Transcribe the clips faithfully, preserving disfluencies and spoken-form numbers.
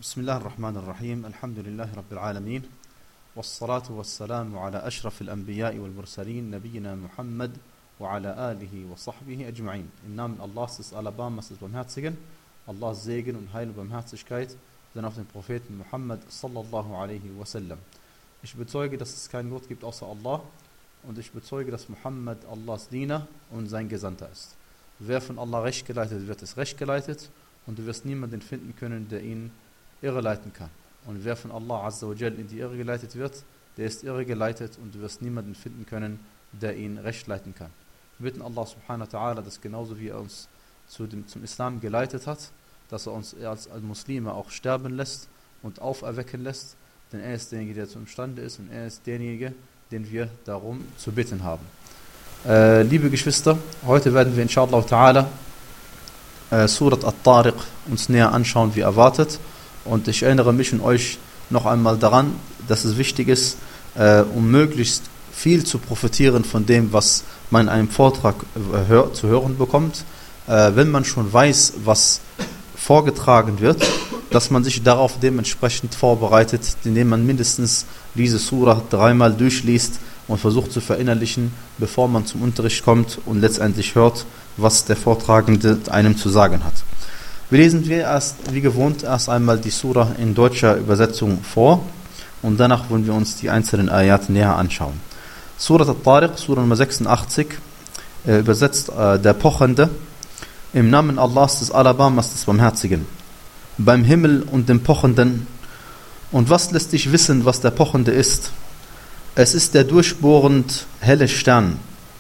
بسم الله الرحمن الرحيم الحمد لله رب العالمين والصلاة والسلام على أشرف الأنبياء والمرسلين نبينا Muhammad وعلى آله وصحبه أجمعين. Im Namen Allahs des Alabamas des Barmherzigen, Allahs Segen und Heil und Barmherzigkeit sind auf den Propheten Muhammad sallallahu alaihi wasallam. Ich bezeuge, dass es keinen Gott gibt außer Allah und ich bezeuge, dass Muhammad Allahs Diener und sein Gesandter ist. Wer von Allah recht geleitet wird, ist recht geleitet und du wirst niemanden finden können, der ihn irre leiten kann. Und wer von Allah Azza wa Jal in die Irre geleitet wird, der ist irre geleitet und du wirst niemanden finden können, der ihn recht leiten kann. Wir bitten Allah subhanahu wa ta'ala, dass genauso wie er uns zu dem, zum Islam geleitet hat, dass er uns als, als Muslime auch sterben lässt und auferwecken lässt, denn er ist derjenige, der zu imstande ist und er ist derjenige, den wir darum zu bitten haben. Äh, liebe Geschwister, heute werden wir inshallah ta'ala äh, Surat At-Tariq uns näher anschauen wie erwartet. Und ich erinnere mich und euch noch einmal daran, dass es wichtig ist, äh, um möglichst viel zu profitieren von dem, was man in einem Vortrag äh, hör, zu hören bekommt, äh, wenn man schon weiß, was vorgetragen wird, dass man sich darauf dementsprechend vorbereitet, indem man mindestens diese Surah dreimal durchliest und versucht zu verinnerlichen, bevor man zum Unterricht kommt und letztendlich hört, was der Vortragende einem zu sagen hat. Wir lesen wir erst, wie gewohnt, erst einmal die Surah in deutscher Übersetzung vor und danach wollen wir uns die einzelnen Ayat näher anschauen. Surat At-Tariq, Surah Nummer sechsundachtzig, äh, übersetzt äh, der Pochende, im Namen Allahs des Alabamas des Barmherzigen, beim Himmel und dem Pochenden. Und was lässt dich wissen, was der Pochende ist? Es ist der durchbohrend helle Stern.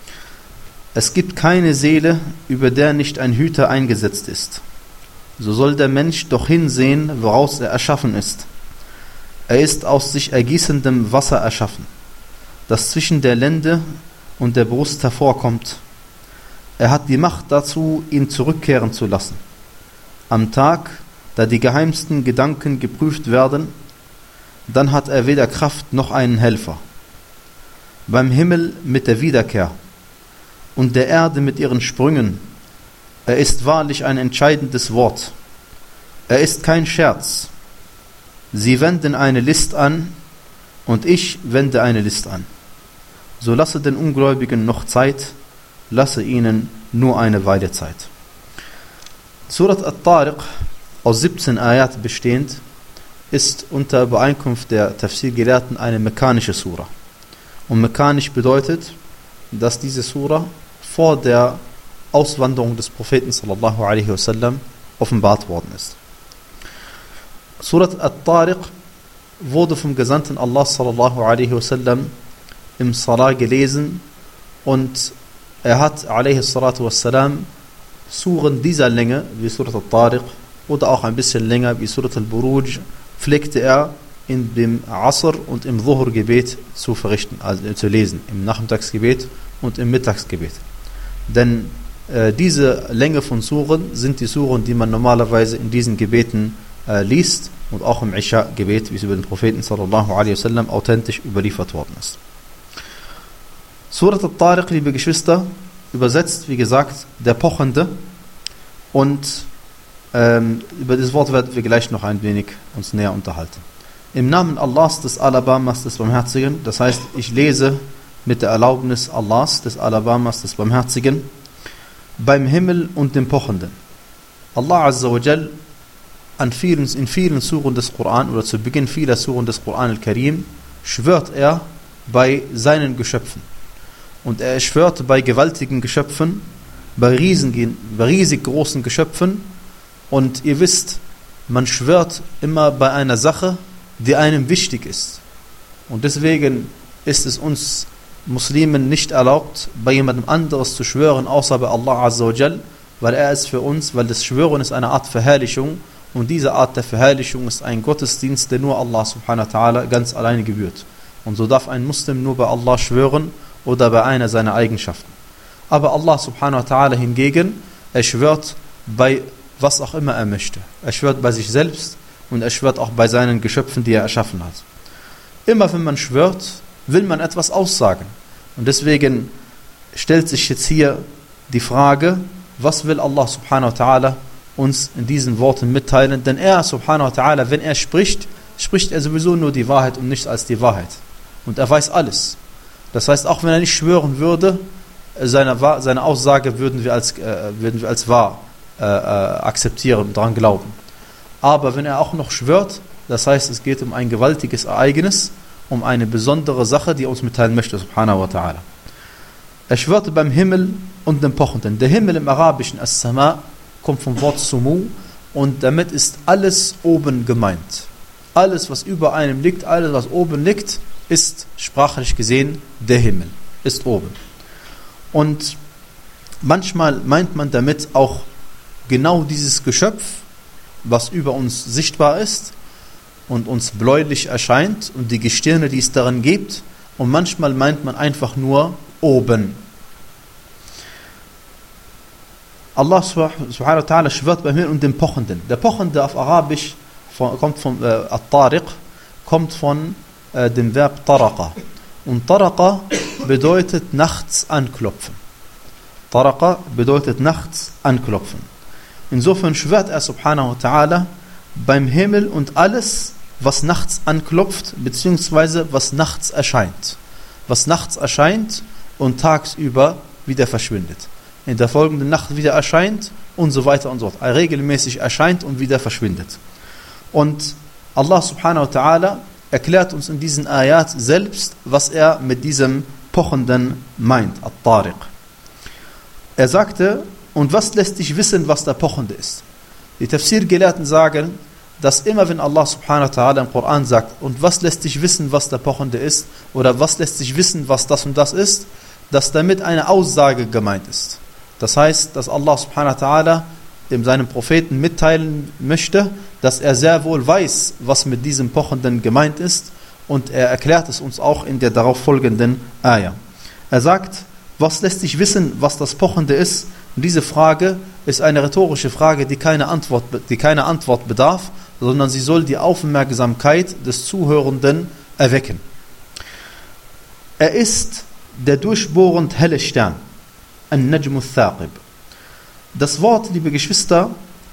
Es gibt keine Seele, über der nicht ein Hüter eingesetzt ist. So soll der Mensch doch hinsehen, woraus er erschaffen ist. Er ist aus sich ergießendem Wasser erschaffen, das zwischen der Lende und der Brust hervorkommt. Er hat die Macht dazu, ihn zurückkehren zu lassen. Am Tag, da die geheimsten Gedanken geprüft werden, dann hat er weder Kraft noch einen Helfer. Beim Himmel mit der Wiederkehr und der Erde mit ihren Sprüngen, er ist wahrlich ein entscheidendes Wort. Er ist kein Scherz. Sie wenden eine List an und ich wende eine List an. So lasse den Ungläubigen noch Zeit, lasse ihnen nur eine Weile Zeit. Surat At-Tariq, aus siebzehn Ayat bestehend, ist unter Übereinkunft der Tafsir-Gelehrten eine mekanische Surah. Und mekanisch bedeutet, dass diese Surah vor der Auswanderung des Propheten sallallahu alaihi wasallam offenbart worden ist. Surat At-Tariq wurde vom Gesandten Allah sallallahu alaihi wasallam im Salah gelesen und er hat alaihi salatu wassalam Suren dieser Länge wie Surat At-Tariq oder auch ein bisschen länger wie Surat Al-Buruj pflegte er in dem Asr und im Dhuhr-Gebet zu verrichten, also zu lesen, im Nachmittagsgebet und im Mittagsgebet. Denn äh, diese Länge von Suren sind die Suren, die man normalerweise in diesen Gebeten äh, liest und auch im Isha-Gebet, wie es über den Propheten sallallahu alaihi wasallam authentisch überliefert worden ist. Surat At-Tariq, liebe Geschwister, übersetzt, wie gesagt, der Pochende, und ähm, über dieses Wort werden wir gleich noch ein wenig uns näher unterhalten. Im Namen Allahs des Alabamas des Barmherzigen, das heißt, ich lese mit der Erlaubnis Allahs des Alabamas des Barmherzigen, beim Himmel und dem Pochenden. Allah Azza wa Jal an vielen, in vielen Suren des Koran oder zu Beginn vieler Suren des Koran al-Karim schwört er bei seinen Geschöpfen. Und er schwört bei gewaltigen Geschöpfen, bei, riesen, bei riesig großen Geschöpfen. Und ihr wisst, man schwört immer bei einer Sache, die einem wichtig ist. Und deswegen ist es uns Muslimen nicht erlaubt, bei jemandem anderes zu schwören, außer bei Allah Azza wa Jal, weil er ist für uns, weil das Schwören ist eine Art Verherrlichung und diese Art der Verherrlichung ist ein Gottesdienst, der nur Allah subhanahu wa ta'ala ganz alleine gebührt. Und so darf ein Muslim nur bei Allah schwören oder bei einer seiner Eigenschaften. Aber Allah subhanahu wa ta'ala hingegen, er schwört bei was auch immer er möchte. Er schwört bei sich selbst und er schwört auch bei seinen Geschöpfen, die er erschaffen hat. Immer wenn man schwört, will man etwas aussagen. Und deswegen stellt sich jetzt hier die Frage, was will Allah subhanahu wa ta'ala uns in diesen Worten mitteilen, denn er, subhanahu wa ta'ala, wenn er spricht, spricht er sowieso nur die Wahrheit und nichts als die Wahrheit. Und er weiß alles. Das heißt, auch wenn er nicht schwören würde, seine, seine Aussage würden wir als, äh, würden wir als wahr äh, akzeptieren und daran glauben. Aber wenn er auch noch schwört, das heißt, es geht um ein gewaltiges Ereignis, um eine besondere Sache, die er uns mitteilen möchte, subhanahu wa ta'ala. Er schwörte beim Himmel und dem Pochenden. Der Himmel im Arabischen, As-Sama, kommt vom Wort Sumu und damit ist alles oben gemeint. Alles, was über einem liegt, alles, was oben liegt, ist sprachlich gesehen der Himmel, ist oben. Und manchmal meint man damit auch genau dieses Geschöpf, was über uns sichtbar ist und uns bläulich erscheint und die Gestirne, die es darin gibt. Und manchmal meint man einfach nur oben. Allah subhanahu wa ta'ala schwört beim Himmel und dem Pochenden. Der Pochende auf Arabisch von, kommt von äh, At-Tariq, kommt von äh, dem Verb Taraqa. Und Taraqa bedeutet nachts anklopfen. Taraqa bedeutet nachts anklopfen. Insofern schwört er subhanahu wa ta'ala beim Himmel und alles, was nachts anklopft, beziehungsweise was nachts erscheint. Was nachts erscheint und tagsüber wieder verschwindet. In der folgenden Nacht wieder erscheint und so weiter und so fort. Er regelmäßig erscheint und wieder verschwindet. Und Allah subhanahu wa ta'ala erklärt uns in diesen Ayat selbst, was er mit diesem Pochenden meint, At-Tariq. Er sagte, und was lässt dich wissen, was der Pochende ist? Die Tafsir-Gelehrten sagen, dass immer wenn Allah subhanahu wa ta'ala im Koran sagt, und was lässt dich wissen, was der Pochende ist, oder was lässt dich wissen, was das und das ist, dass damit eine Aussage gemeint ist. Das heißt, dass Allah subhanahu wa ta'ala dem seinem Propheten mitteilen möchte, dass er sehr wohl weiß, was mit diesem Pochenden gemeint ist, und er erklärt es uns auch in der darauf folgenden Ayah. Er sagt, was lässt dich wissen, was das Pochende ist? Und diese Frage ist eine rhetorische Frage, die keine Antwort, die keine Antwort bedarf, sondern sie soll die Aufmerksamkeit des Zuhörenden erwecken. Er ist der durchbohrend helle Stern, An-Najm al-Thaqib. Das Wort, liebe Geschwister,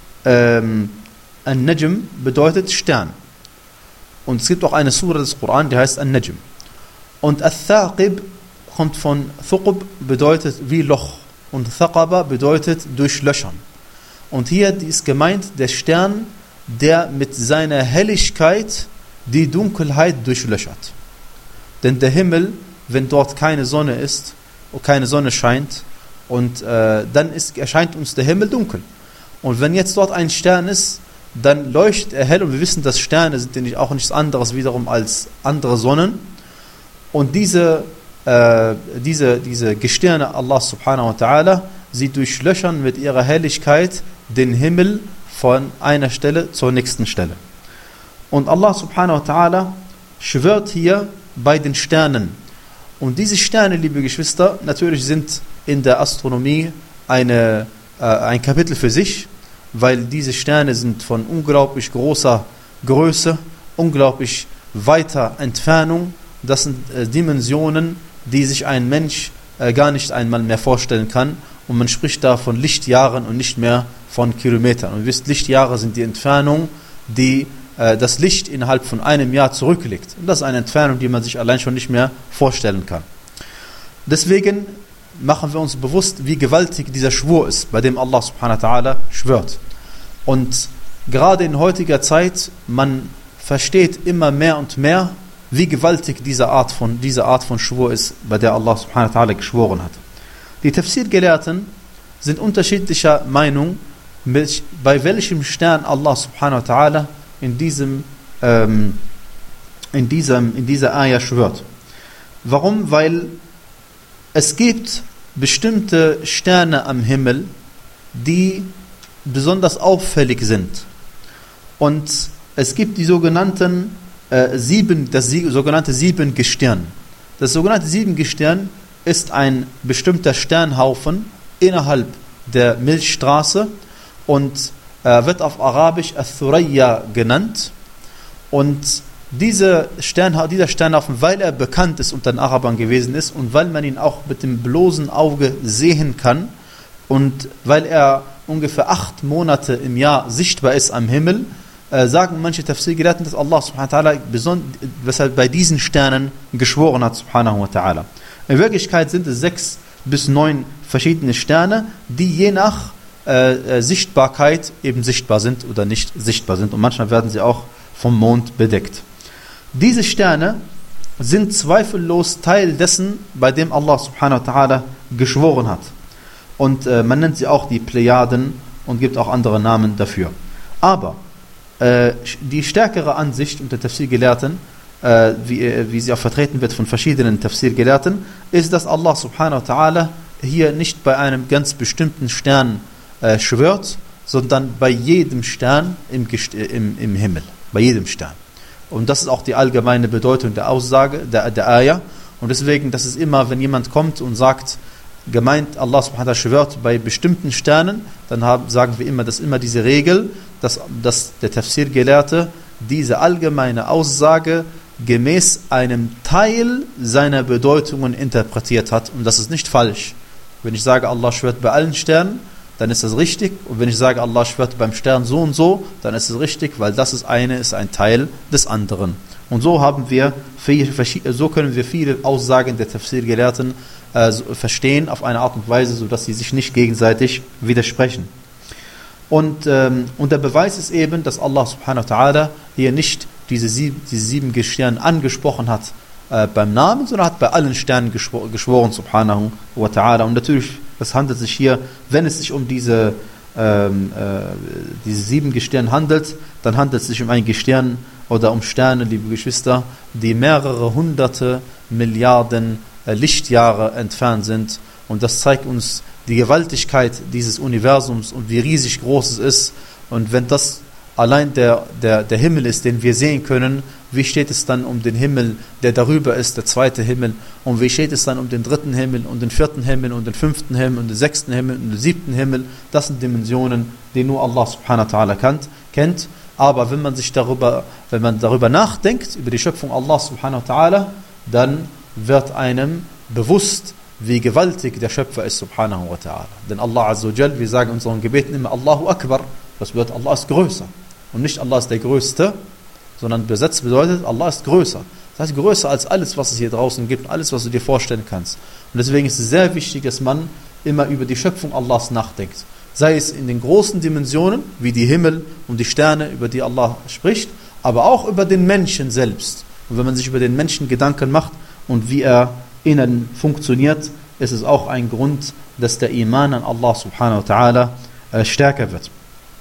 ähm, An-Najm bedeutet Stern. Und es gibt auch eine Sura des Koran, die heißt An-Najm. Und Al-Thaqib kommt von Thuqb, bedeutet wie Loch. Und Thaqaba bedeutet durchlöchern. Und hier ist gemeint der Stern, der mit seiner Helligkeit die Dunkelheit durchlöchert. Denn der Himmel, wenn dort keine Sonne ist, und keine Sonne scheint, und äh, dann ist, erscheint uns der Himmel dunkel. Und wenn jetzt dort ein Stern ist, dann leuchtet er hell, und wir wissen, dass Sterne sind ja auch nichts anderes wiederum als andere Sonnen. Und diese, äh, diese, diese Gestirne Allah subhanahu wa ta'ala, sie durchlöchern mit ihrer Helligkeit den Himmel von einer Stelle zur nächsten Stelle. Und Allah subhanahu wa ta'ala schwört hier bei den Sternen. Und diese Sterne, liebe Geschwister, natürlich sind in der Astronomie eine, äh, ein Kapitel für sich, weil diese Sterne sind von unglaublich großer Größe, unglaublich weiter Entfernung. Das sind äh, Dimensionen, die sich ein Mensch äh, gar nicht einmal mehr vorstellen kann. Und man spricht da von Lichtjahren und nicht mehr von Kilometern. Und ihr wisst, Lichtjahre sind die Entfernung, die äh, das Licht innerhalb von einem Jahr zurücklegt. Und das ist eine Entfernung, die man sich allein schon nicht mehr vorstellen kann. Deswegen machen wir uns bewusst, wie gewaltig dieser Schwur ist, bei dem Allah subhanahu wa ta'ala schwört. Und gerade in heutiger Zeit, man versteht immer mehr und mehr, wie gewaltig diese Art von, diese Art von Schwur ist, bei der Allah subhanahu wa ta'ala geschworen hat. Die Tafsir-Gelehrten sind unterschiedlicher Meinung, bei welchem Stern Allah subhanahu wa ta'ala in diesem, ähm, in diesem, in dieser Ayah schwört. Warum? Weil es gibt bestimmte Sterne am Himmel, die besonders auffällig sind. Und es gibt die sogenannten äh, sieben, das sogenannte Siebengestirn. Das sogenannte Siebengestirn ist ein bestimmter Sternhaufen innerhalb der Milchstraße und äh, wird auf Arabisch Al-Thuraya genannt. Und diese Stern, dieser Sternhaufen, weil er bekannt ist unter den Arabern gewesen ist und weil man ihn auch mit dem bloßen Auge sehen kann und weil er ungefähr acht Monate im Jahr sichtbar ist am Himmel, äh, sagen manche Tafsir-Gelehrten, dass Allah subhanahu wa ta'ala beson- weshalb bei diesen Sternen geschworen hat, subhanahu wa ta'ala. In Wirklichkeit sind es sechs bis neun verschiedene Sterne, die je nach äh, Sichtbarkeit eben sichtbar sind oder nicht sichtbar sind. Und manchmal werden sie auch vom Mond bedeckt. Diese Sterne sind zweifellos Teil dessen, bei dem Allah subhanahu wa ta'ala geschworen hat. Und äh, man nennt sie auch die Plejaden und gibt auch andere Namen dafür. Aber äh, die stärkere Ansicht unter Tafsir-Gelehrten, äh, wie, wie sie auch vertreten wird von verschiedenen Tafsir-Gelehrten, ist, dass Allah subhanahu wa ta'ala hier nicht bei einem ganz bestimmten Stern äh, schwört, sondern bei jedem Stern im, im, im Himmel. Bei jedem Stern. Und das ist auch die allgemeine Bedeutung der Aussage, der, der Ayah. Und deswegen, das ist immer, wenn jemand kommt und sagt, gemeint, Allah subhanahu wa ta'ala schwört bei bestimmten Sternen, dann haben, sagen wir immer, dass immer diese Regel, dass, dass der Tafsir-Gelehrte diese allgemeine Aussage gemäß einem Teil seiner Bedeutungen interpretiert hat. Und das ist nicht falsch. Wenn ich sage, Allah schwört bei allen Sternen, dann ist das richtig. Und wenn ich sage, Allah schwört beim Stern so und so, dann ist es richtig, weil das ist eine, ist ein Teil des anderen. Und so haben wir, so können wir viele Aussagen der Tafsir-Gelehrten äh, verstehen auf eine Art und Weise, sodass sie sich nicht gegenseitig widersprechen. Und, ähm, und der Beweis ist eben, dass Allah subhanahu wa ta'ala hier nicht diese sieben, diese sieben Gestirne angesprochen hat äh, beim Namen, sondern hat bei allen Sternen geschwor- geschworen, subhanahu wa ta'ala. Und natürlich, es handelt sich hier, wenn es sich um diese, ähm, äh, diese sieben Gestirne handelt, dann handelt es sich um ein Gestirn oder um Sterne, liebe Geschwister, die mehrere hunderte Milliarden äh, Lichtjahre entfernt sind. Und das zeigt uns die Gewaltigkeit dieses Universums und wie riesig groß es ist. Und wenn das allein der, der, der Himmel ist, den wir sehen können, wie steht es dann um den Himmel, der darüber ist, der zweite Himmel? Und wie steht es dann um den dritten Himmel und den vierten Himmel und den fünften Himmel und den sechsten Himmel und den siebten Himmel? Das sind Dimensionen, die nur Allah subhanahu wa ta'ala kennt, kennt. Aber wenn man sich darüber, wenn man darüber nachdenkt, über die Schöpfung Allah subhanahu wa ta'ala, dann wird einem bewusst, wie gewaltig der Schöpfer ist, subhanahu wa ta'ala. Denn Allah azza wa jal, wir sagen in unseren Gebeten immer Allahu Akbar, das bedeutet, Allah ist größer. Und nicht Allah ist der Größte, sondern besetzt bedeutet, Allah ist größer. Das heißt, größer als alles, was es hier draußen gibt, alles, was du dir vorstellen kannst. Und deswegen ist es sehr wichtig, dass man immer über die Schöpfung Allahs nachdenkt. Sei es in den großen Dimensionen, wie die Himmel und die Sterne, über die Allah spricht, aber auch über den Menschen selbst. Und wenn man sich über den Menschen Gedanken macht und wie er innen funktioniert, ist es auch ein Grund, dass der Iman an Allah subhanahu wa ta'ala äh, stärker wird.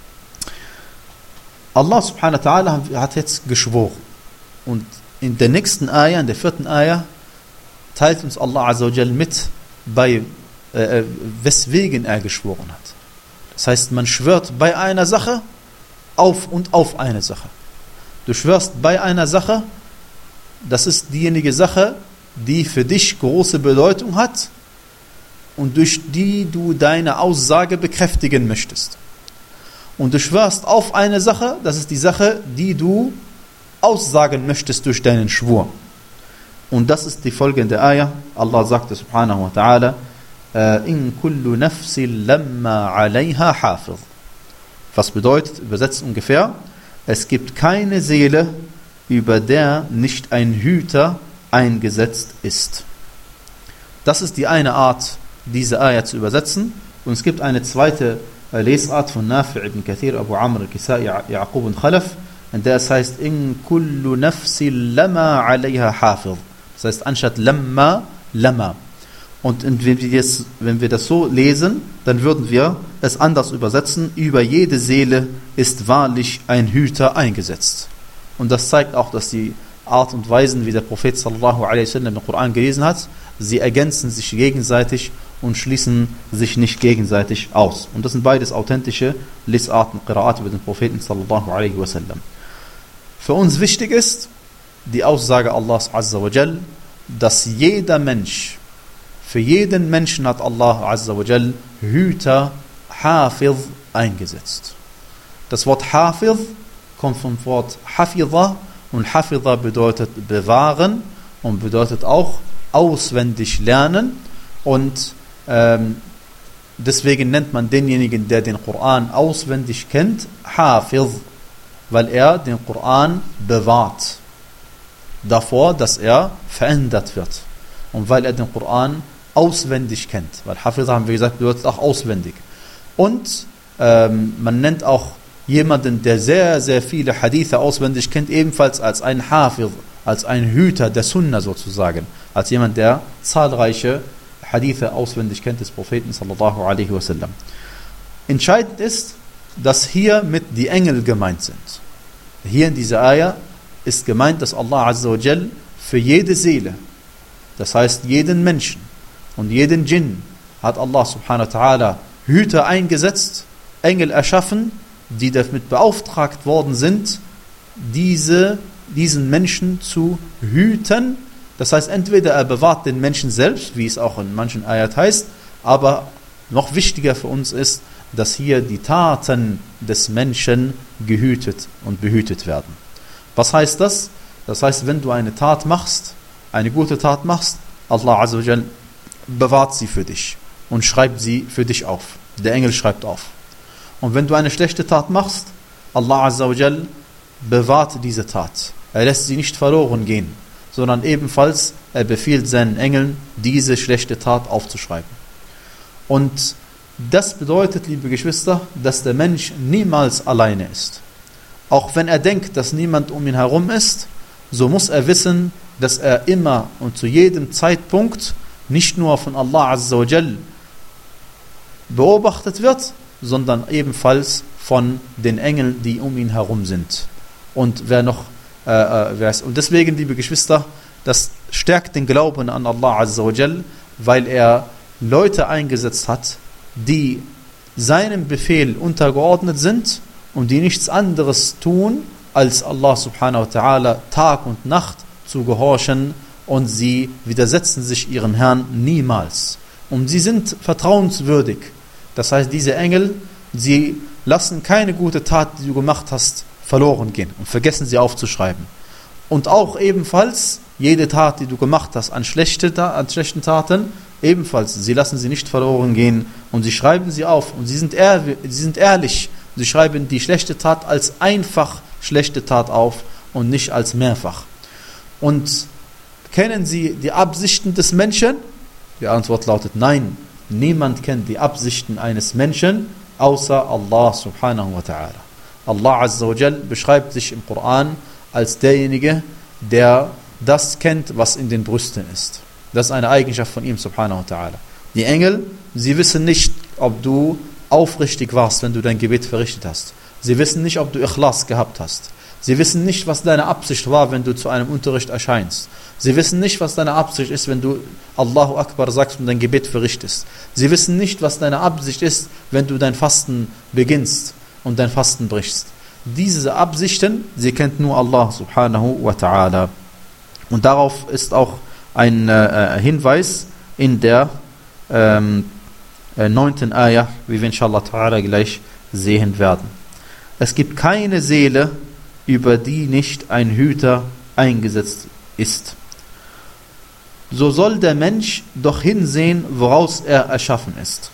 Allah subhanahu wa ta'ala hat jetzt geschworen. Und in der nächsten Ayah, in der vierten Ayah, teilt uns Allah azza wa jal mit, bei, äh, weswegen er geschworen hat. Das heißt, man schwört bei einer Sache auf und auf eine Sache. Du schwörst bei einer Sache, das ist diejenige Sache, die für dich große Bedeutung hat und durch die du deine Aussage bekräftigen möchtest. Und du schwörst auf eine Sache, das ist die Sache, die du aussagen möchtest durch deinen Schwur. Und das ist die folgende Ayah. Allah sagte subhanahu wa ta'ala, in kullu nafsin lamma alayha hafiz. Was bedeutet, übersetzt ungefähr, es gibt keine Seele, über der nicht ein Hüter eingesetzt ist. Das ist die eine Art, diese Ayah zu übersetzen. Und es gibt eine zweite Lesart von Nafi' ibn Kathir, Abu Amr al-Kisai, Yaqub und Khalaf, in der es heißt, in kullu nafsin lama alayha hafiz. Das heißt, anstatt lamma, lama. Und wenn wir, das, wenn wir das so lesen, dann würden wir es anders übersetzen. Über jede Seele ist wahrlich ein Hüter eingesetzt. Und das zeigt auch, dass die Art und Weisen, wie der Prophet sallallahu alaihi wasallam den Koran gelesen hat, sie ergänzen sich gegenseitig und schließen sich nicht gegenseitig aus. Und das sind beides authentische Lesarten, Qira'at über den Propheten sallallahu alaihi wasallam. Für uns wichtig ist die Aussage Allahs azza wa jal, dass jeder Mensch, für jeden Menschen hat Allah azza wa jal Hüter, Hafiz, eingesetzt. Das Wort Hafiz kommt vom Wort Hafidha, und Hafidha bedeutet bewahren und bedeutet auch auswendig lernen. Und ähm, deswegen nennt man denjenigen, der den Koran auswendig kennt, Hafiz, weil er den Koran bewahrt, davor, dass er verändert wird. Und weil er den Koran auswendig kennt. Weil Hafiz, haben wir gesagt, bedeutet auch auswendig. Und ähm, man nennt auch jemanden, der sehr, sehr viele Hadithe auswendig kennt, ebenfalls als ein Hafiz, als ein Hüter der Sunna sozusagen. Als jemand, der zahlreiche Hadithe auswendig kennt des Propheten sallallahu alaihi wasallam. Entscheidend ist, dass hier mit die Engel gemeint sind. Hier in dieser Ayah ist gemeint, dass Allah Azza wa Jal für jede Seele, das heißt jeden Menschen und jeden Djinn, hat Allah subhanahu wa ta'ala Hüter eingesetzt, Engel erschaffen, die damit beauftragt worden sind, diese, diesen Menschen zu hüten. Das heißt, entweder er bewahrt den Menschen selbst, wie es auch in manchen Ayat heißt, aber noch wichtiger für uns ist, dass hier die Taten des Menschen gehütet und behütet werden. Was heißt das? Das heißt, wenn du eine Tat machst, eine gute Tat machst, Allah Azza wa Jal bewahrt sie für dich und schreibt sie für dich auf. Der Engel schreibt auf. Und wenn du eine schlechte Tat machst, Allah Azza wa Jal bewahrt diese Tat. Er lässt sie nicht verloren gehen, sondern ebenfalls, er befiehlt seinen Engeln, diese schlechte Tat aufzuschreiben. Und das bedeutet, liebe Geschwister, dass der Mensch niemals alleine ist. Auch wenn er denkt, dass niemand um ihn herum ist, so muss er wissen, dass er immer und zu jedem Zeitpunkt nicht nur von Allah Azza wa Jal beobachtet wird, sondern ebenfalls von den Engeln, die um ihn herum sind. Und wer noch, äh, wer ist, und deswegen, liebe Geschwister, das stärkt den Glauben an Allah Azza wa Jal, weil er Leute eingesetzt hat, die seinem Befehl untergeordnet sind und die nichts anderes tun, als Allah subhanahu wa ta'ala Tag und Nacht zu gehorchen, und sie widersetzen sich ihrem Herrn niemals. Und sie sind vertrauenswürdig. Das heißt, diese Engel, sie lassen keine gute Tat, die du gemacht hast, verloren gehen und vergessen sie aufzuschreiben. Und auch ebenfalls, jede Tat, die du gemacht hast an, schlechte, an schlechten Taten, ebenfalls, sie lassen sie nicht verloren gehen und sie schreiben sie auf. Und sie sind, ehr, sie sind ehrlich, sie schreiben die schlechte Tat als einfach schlechte Tat auf und nicht als mehrfach. Und kennen sie die Absichten des Menschen? Die Antwort lautet nein. Niemand kennt die Absichten eines Menschen außer Allah subhanahu wa ta'ala. Allah Azza wa Jal beschreibt sich im Koran als derjenige, der das kennt, was in den Brüsten ist. Das ist eine Eigenschaft von ihm subhanahu wa ta'ala. Die Engel, sie wissen nicht, ob du aufrichtig warst, wenn du dein Gebet verrichtet hast. Sie wissen nicht, ob du Ikhlas gehabt hast. Sie wissen nicht, was deine Absicht war, wenn du zu einem Unterricht erscheinst. Sie wissen nicht, was deine Absicht ist, wenn du Allahu Akbar sagst und dein Gebet verrichtest. Sie wissen nicht, was deine Absicht ist, wenn du dein Fasten beginnst und dein Fasten brichst. Diese Absichten, sie kennt nur Allah subhanahu wa ta'ala. Und darauf ist auch ein äh, Hinweis in der ähm, äh, neunten Ayah, wie wir inshallah ta'ala gleich sehen werden. Es gibt keine Seele, über die nicht ein Hüter eingesetzt ist. So soll der Mensch doch hinsehen, woraus er erschaffen ist.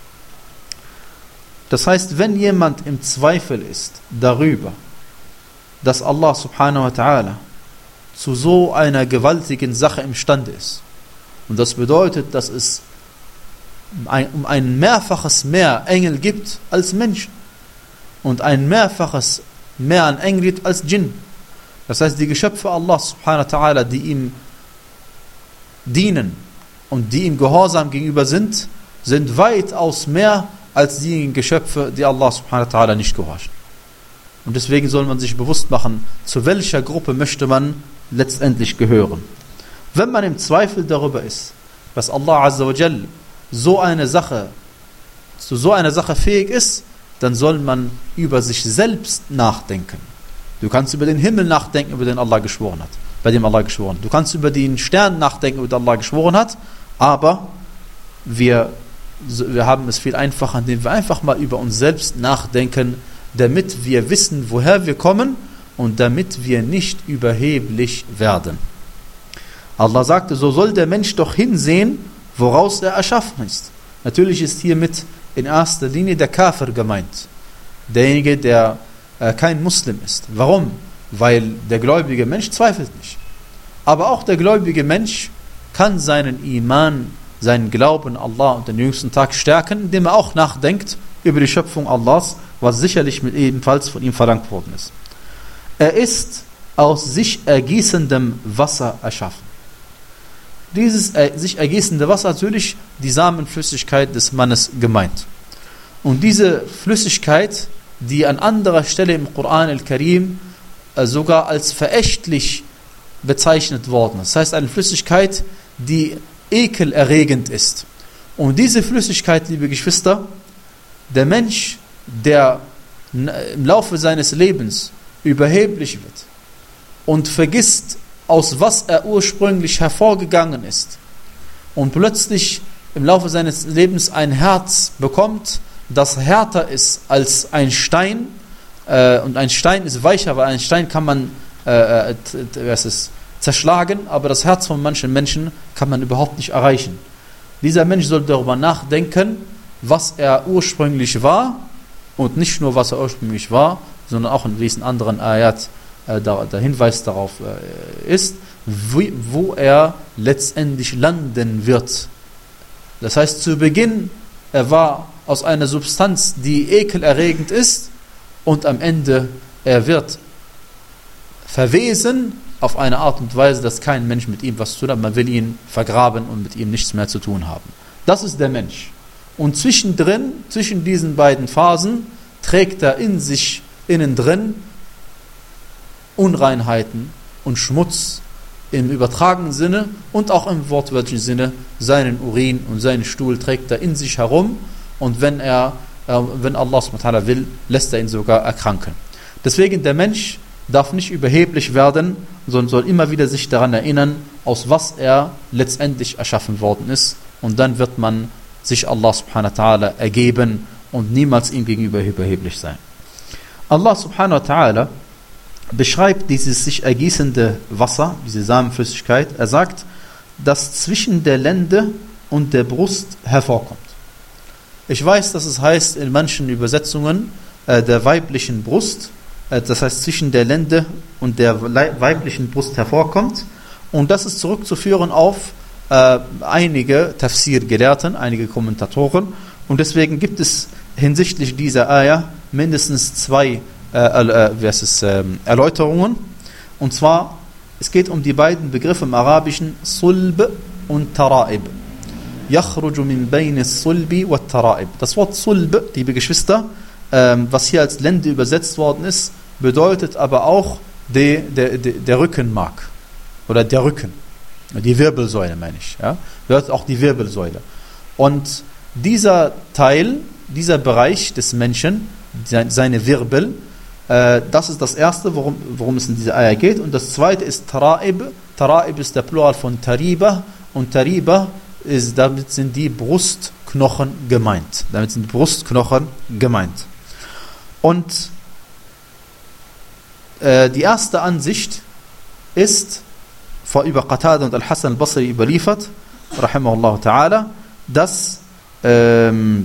Das heißt, wenn jemand im Zweifel ist darüber, dass Allah subhanahu wa ta'ala zu so einer gewaltigen Sache imstande ist, und das bedeutet, dass es um ein mehrfaches mehr Engel gibt als Menschen und ein mehrfaches mehr an Engel gibt als Djinn. Das heißt, die Geschöpfe Allah subhanahu wa ta'ala, die ihm dienen und die ihm gehorsam gegenüber sind, sind weitaus mehr als die Geschöpfe, die Allah subhanahu wa ta'ala nicht gehorchen. Und deswegen soll man sich bewusst machen, zu welcher Gruppe möchte man letztendlich gehören. Wenn man im Zweifel darüber ist, dass Allah azza wa jal so eine Sache, zu so einer Sache fähig ist, dann soll man über sich selbst nachdenken. Du kannst über den Himmel nachdenken, über den Allah geschworen hat, bei dem Allah geschworen hat. Du kannst über den Stern nachdenken, über den Allah geschworen hat, aber wir, wir haben es viel einfacher, indem wir einfach mal über uns selbst nachdenken, damit wir wissen, woher wir kommen und damit wir nicht überheblich werden. Allah sagte, so soll der Mensch doch hinsehen, woraus er erschaffen ist. Natürlich ist hiermit in erster Linie der Kafir gemeint. Derjenige, der äh, kein Muslim ist. Warum? Weil der gläubige Mensch zweifelt nicht. Aber auch der gläubige Mensch kann seinen Iman, seinen Glauben an Allah und den jüngsten Tag stärken, indem er auch nachdenkt über die Schöpfung Allahs, was sicherlich mit ebenfalls von ihm verlangt worden ist. Er ist aus sich ergießendem Wasser erschaffen. Dieses äh, sich ergießende Wasser, natürlich die Samenflüssigkeit des Mannes gemeint. Und diese Flüssigkeit, die an anderer Stelle im Koran al-Karim äh, sogar als verächtlich bezeichnet worden ist. Das heißt, eine Flüssigkeit, die ekelerregend ist. Und diese Flüssigkeit, liebe Geschwister, der Mensch, der im Laufe seines Lebens überheblich wird und vergisst, aus was er ursprünglich hervorgegangen ist und plötzlich im Laufe seines Lebens ein Herz bekommt, das härter ist als ein Stein, äh, und ein Stein ist weicher, weil ein Stein kann man äh, was ist, zerschlagen, aber das Herz von manchen Menschen kann man überhaupt nicht erreichen. Dieser Mensch soll darüber nachdenken, was er ursprünglich war, und nicht nur, was er ursprünglich war, sondern auch in diesen anderen Ayat äh, der, der Hinweis darauf äh, ist, wie, wo er letztendlich landen wird. Das heißt, zu Beginn, er war aus einer Substanz, die ekelerregend ist, und am Ende, er wird verwesen auf eine Art und Weise, dass kein Mensch mit ihm was zu tun hat. Man will ihn vergraben und mit ihm nichts mehr zu tun haben. Das ist der Mensch. Und zwischendrin, zwischen diesen beiden Phasen, trägt er in sich, innen drin, Unreinheiten und Schmutz im übertragenen Sinne und auch im wortwörtlichen Sinne. Seinen Urin und seinen Stuhl trägt er in sich herum, und wenn er, äh, wenn Allah subhanahu wa ta'ala will, lässt er ihn sogar erkranken. Deswegen, der Mensch darf nicht überheblich werden, sondern soll immer wieder sich daran erinnern, aus was er letztendlich erschaffen worden ist, und dann wird man sich Allah subhanahu wa ta'ala ergeben und niemals ihm gegenüber überheblich sein. Allah subhanahu wa ta'ala beschreibt dieses sich ergießende Wasser, diese Samenflüssigkeit. Er sagt, dass zwischen der Lende und der Brust hervorkommt. Ich weiß, dass es heißt in manchen Übersetzungen äh, der weiblichen Brust, äh, das heißt zwischen der Lende und der weiblichen Brust hervorkommt, und das ist zurückzuführen auf äh, einige Tafsir-Gelehrten, einige Kommentatoren, und deswegen gibt es hinsichtlich dieser Ayah mindestens zwei äh, äh, ist, äh, Erläuterungen. Und zwar, es geht um die beiden Begriffe im Arabischen Sulb und Tara'ib. Yakhruju min bayni Sulbi wa Tara'ib. Das Wort Sulb, liebe Geschwister, äh, was hier als Lende übersetzt worden ist, bedeutet aber auch de, de, de, der Rückenmark oder der Rücken. Die Wirbelsäule, meine ich. Ja? Bedeutet auch die Wirbelsäule. Und dieser Teil, dieser Bereich des Menschen, seine Wirbel, äh, das ist das erste, worum, worum es in dieser Eier geht. Und das zweite ist Tara'ib. Tara'ib ist der Plural von Tariba. Und Tariba ist, damit sind die Brustknochen gemeint. Damit sind die Brustknochen gemeint. Und äh, die erste Ansicht ist vor über Qatada und Al-Hasan al-Basri überliefert, rahimahullah ta'ala, dass ähm,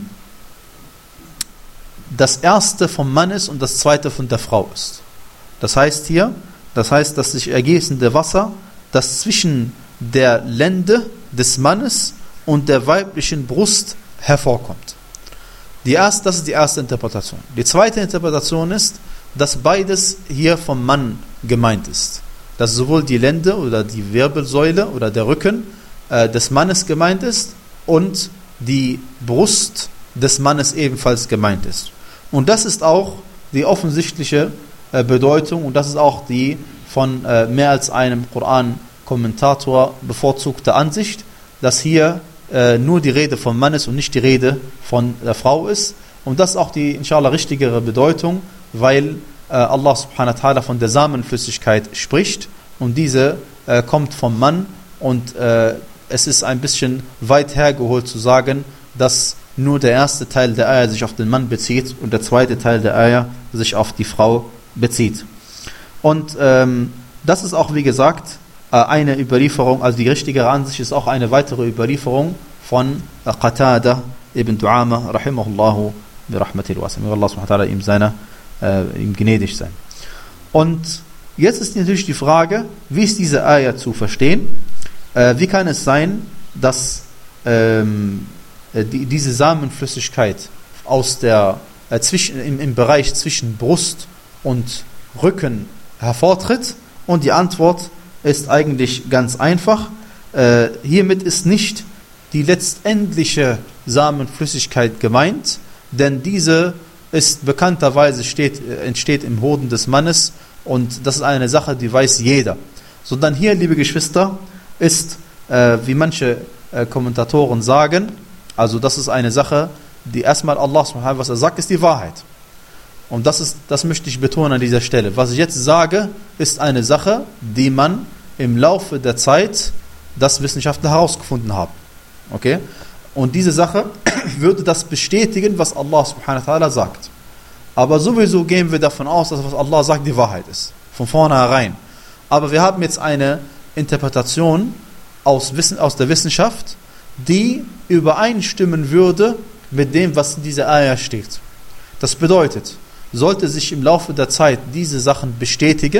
das erste vom Mann ist und das zweite von der Frau ist. Das heißt hier, das heißt, dass sich ergießende Wasser, das zwischen der Lende des Mannes und der weiblichen Brust hervorkommt. Die erste, das ist die erste Interpretation. Die zweite Interpretation ist, dass beides hier vom Mann gemeint ist. Dass sowohl die Lende oder die Wirbelsäule oder der Rücken äh, des Mannes gemeint ist und die Brust des Mannes ebenfalls gemeint ist. Und das ist auch die offensichtliche äh, Bedeutung, und das ist auch die von äh, mehr als einem Koran-Kommentator bevorzugte Ansicht, dass hier äh, nur die Rede vom Mann ist und nicht die Rede von der Frau ist. Und das ist auch die, inshallah, richtigere Bedeutung, weil äh, Allah subhanahu wa ta'ala von der Samenflüssigkeit spricht, und diese äh, kommt vom Mann, und äh, es ist ein bisschen weit hergeholt zu sagen, dass nur der erste Teil der Eier sich auf den Mann bezieht und der zweite Teil der Eier sich auf die Frau bezieht. Und ähm, das ist auch, wie gesagt, äh, eine Überlieferung, also die richtigere Ansicht ist auch eine weitere Überlieferung von äh, Qatada ibn Du'ama, rahimahullahu, bi rahmatil wasi. Möge Allah subhanahu wa ta'ala ihm, seiner, äh, ihm gnädig sein. Und jetzt ist natürlich die Frage, wie ist diese Ayah zu verstehen? Äh, wie kann es sein, dass ähm, die, diese Samenflüssigkeit aus der, äh, zwischen, im, im Bereich zwischen Brust und Rücken hervortritt? Und die Antwort ist eigentlich ganz einfach. Äh, hiermit ist nicht die letztendliche Samenflüssigkeit gemeint, denn diese ist bekannterweise steht, entsteht im Hoden des Mannes und das ist eine Sache, die weiß jeder. Sondern hier, liebe Geschwister, ist, äh, wie manche äh, Kommentatoren sagen, also das ist eine Sache, die erstmal Allah subhanahu, was er sagt, ist die Wahrheit. Und das ist, das möchte ich betonen an dieser Stelle. Was ich jetzt sage, ist eine Sache, die man im Laufe der Zeit, das Wissenschaftler herausgefunden haben. Okay? Und diese Sache würde das bestätigen, was Allah subhanahu wa ta'ala sagt. Aber sowieso gehen wir davon aus, dass was Allah sagt, die Wahrheit ist. Von vornherein. Aber wir haben jetzt eine Interpretation aus, Wissen, aus der Wissenschaft, die übereinstimmen würde mit dem, was in dieser Ayah steht. Das bedeutet, sollte sich im Laufe der Zeit diese Sachen bestätigen,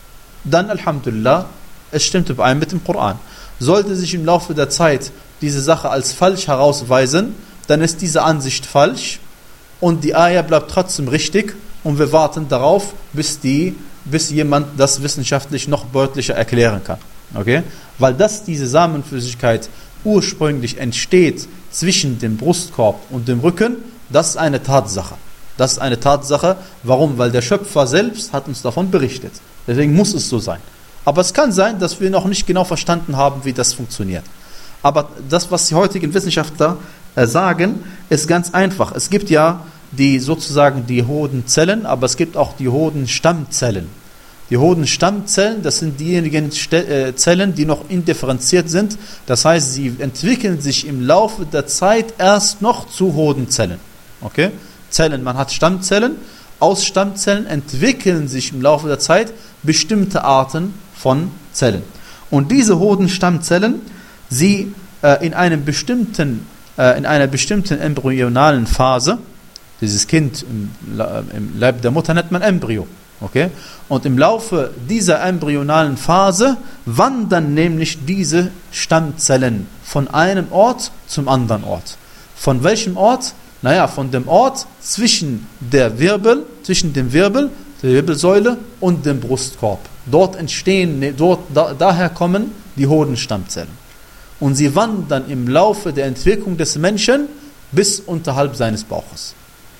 dann Alhamdulillah, es stimmt überein mit dem Koran. Sollte sich im Laufe der Zeit diese Sache als falsch herausweisen, dann ist diese Ansicht falsch und die Ayah bleibt trotzdem richtig und wir warten darauf, bis, die, bis jemand das wissenschaftlich noch deutlicher erklären kann. Okay? Weil das, diese Samenflüssigkeit ursprünglich entsteht zwischen dem Brustkorb und dem Rücken, das ist eine Tatsache. Das ist eine Tatsache. Warum? Weil der Schöpfer selbst hat uns davon berichtet. Deswegen muss es so sein. Aber es kann sein, dass wir noch nicht genau verstanden haben, wie das funktioniert. Aber das, was die heutigen Wissenschaftler äh, sagen, ist ganz einfach. Es gibt ja die sozusagen die Hodenzellen, aber es gibt auch die Hodenstammzellen. Die Hodenstammzellen, das sind diejenigen Ste- äh, Zellen, die noch indifferenziert sind. Das heißt, sie entwickeln sich im Laufe der Zeit erst noch zu Hodenzellen. Okay? Zellen, man hat Stammzellen. Aus Stammzellen entwickeln sich im Laufe der Zeit bestimmte Arten von Zellen. Und diese Hodenstammzellen, sie äh, in einem bestimmten, äh, in einer bestimmten embryonalen Phase, dieses Kind im, im Leib der Mutter nennt man Embryo, okay? Und im Laufe dieser embryonalen Phase wandern nämlich diese Stammzellen von einem Ort zum anderen Ort. Von welchem Ort? Naja, von dem Ort zwischen der Wirbel, zwischen dem Wirbel, der Wirbelsäule und dem Brustkorb. Dort entstehen, dort, da, daher kommen die Hodenstammzellen. Und sie wandern im Laufe der Entwicklung des Menschen bis unterhalb seines Bauches.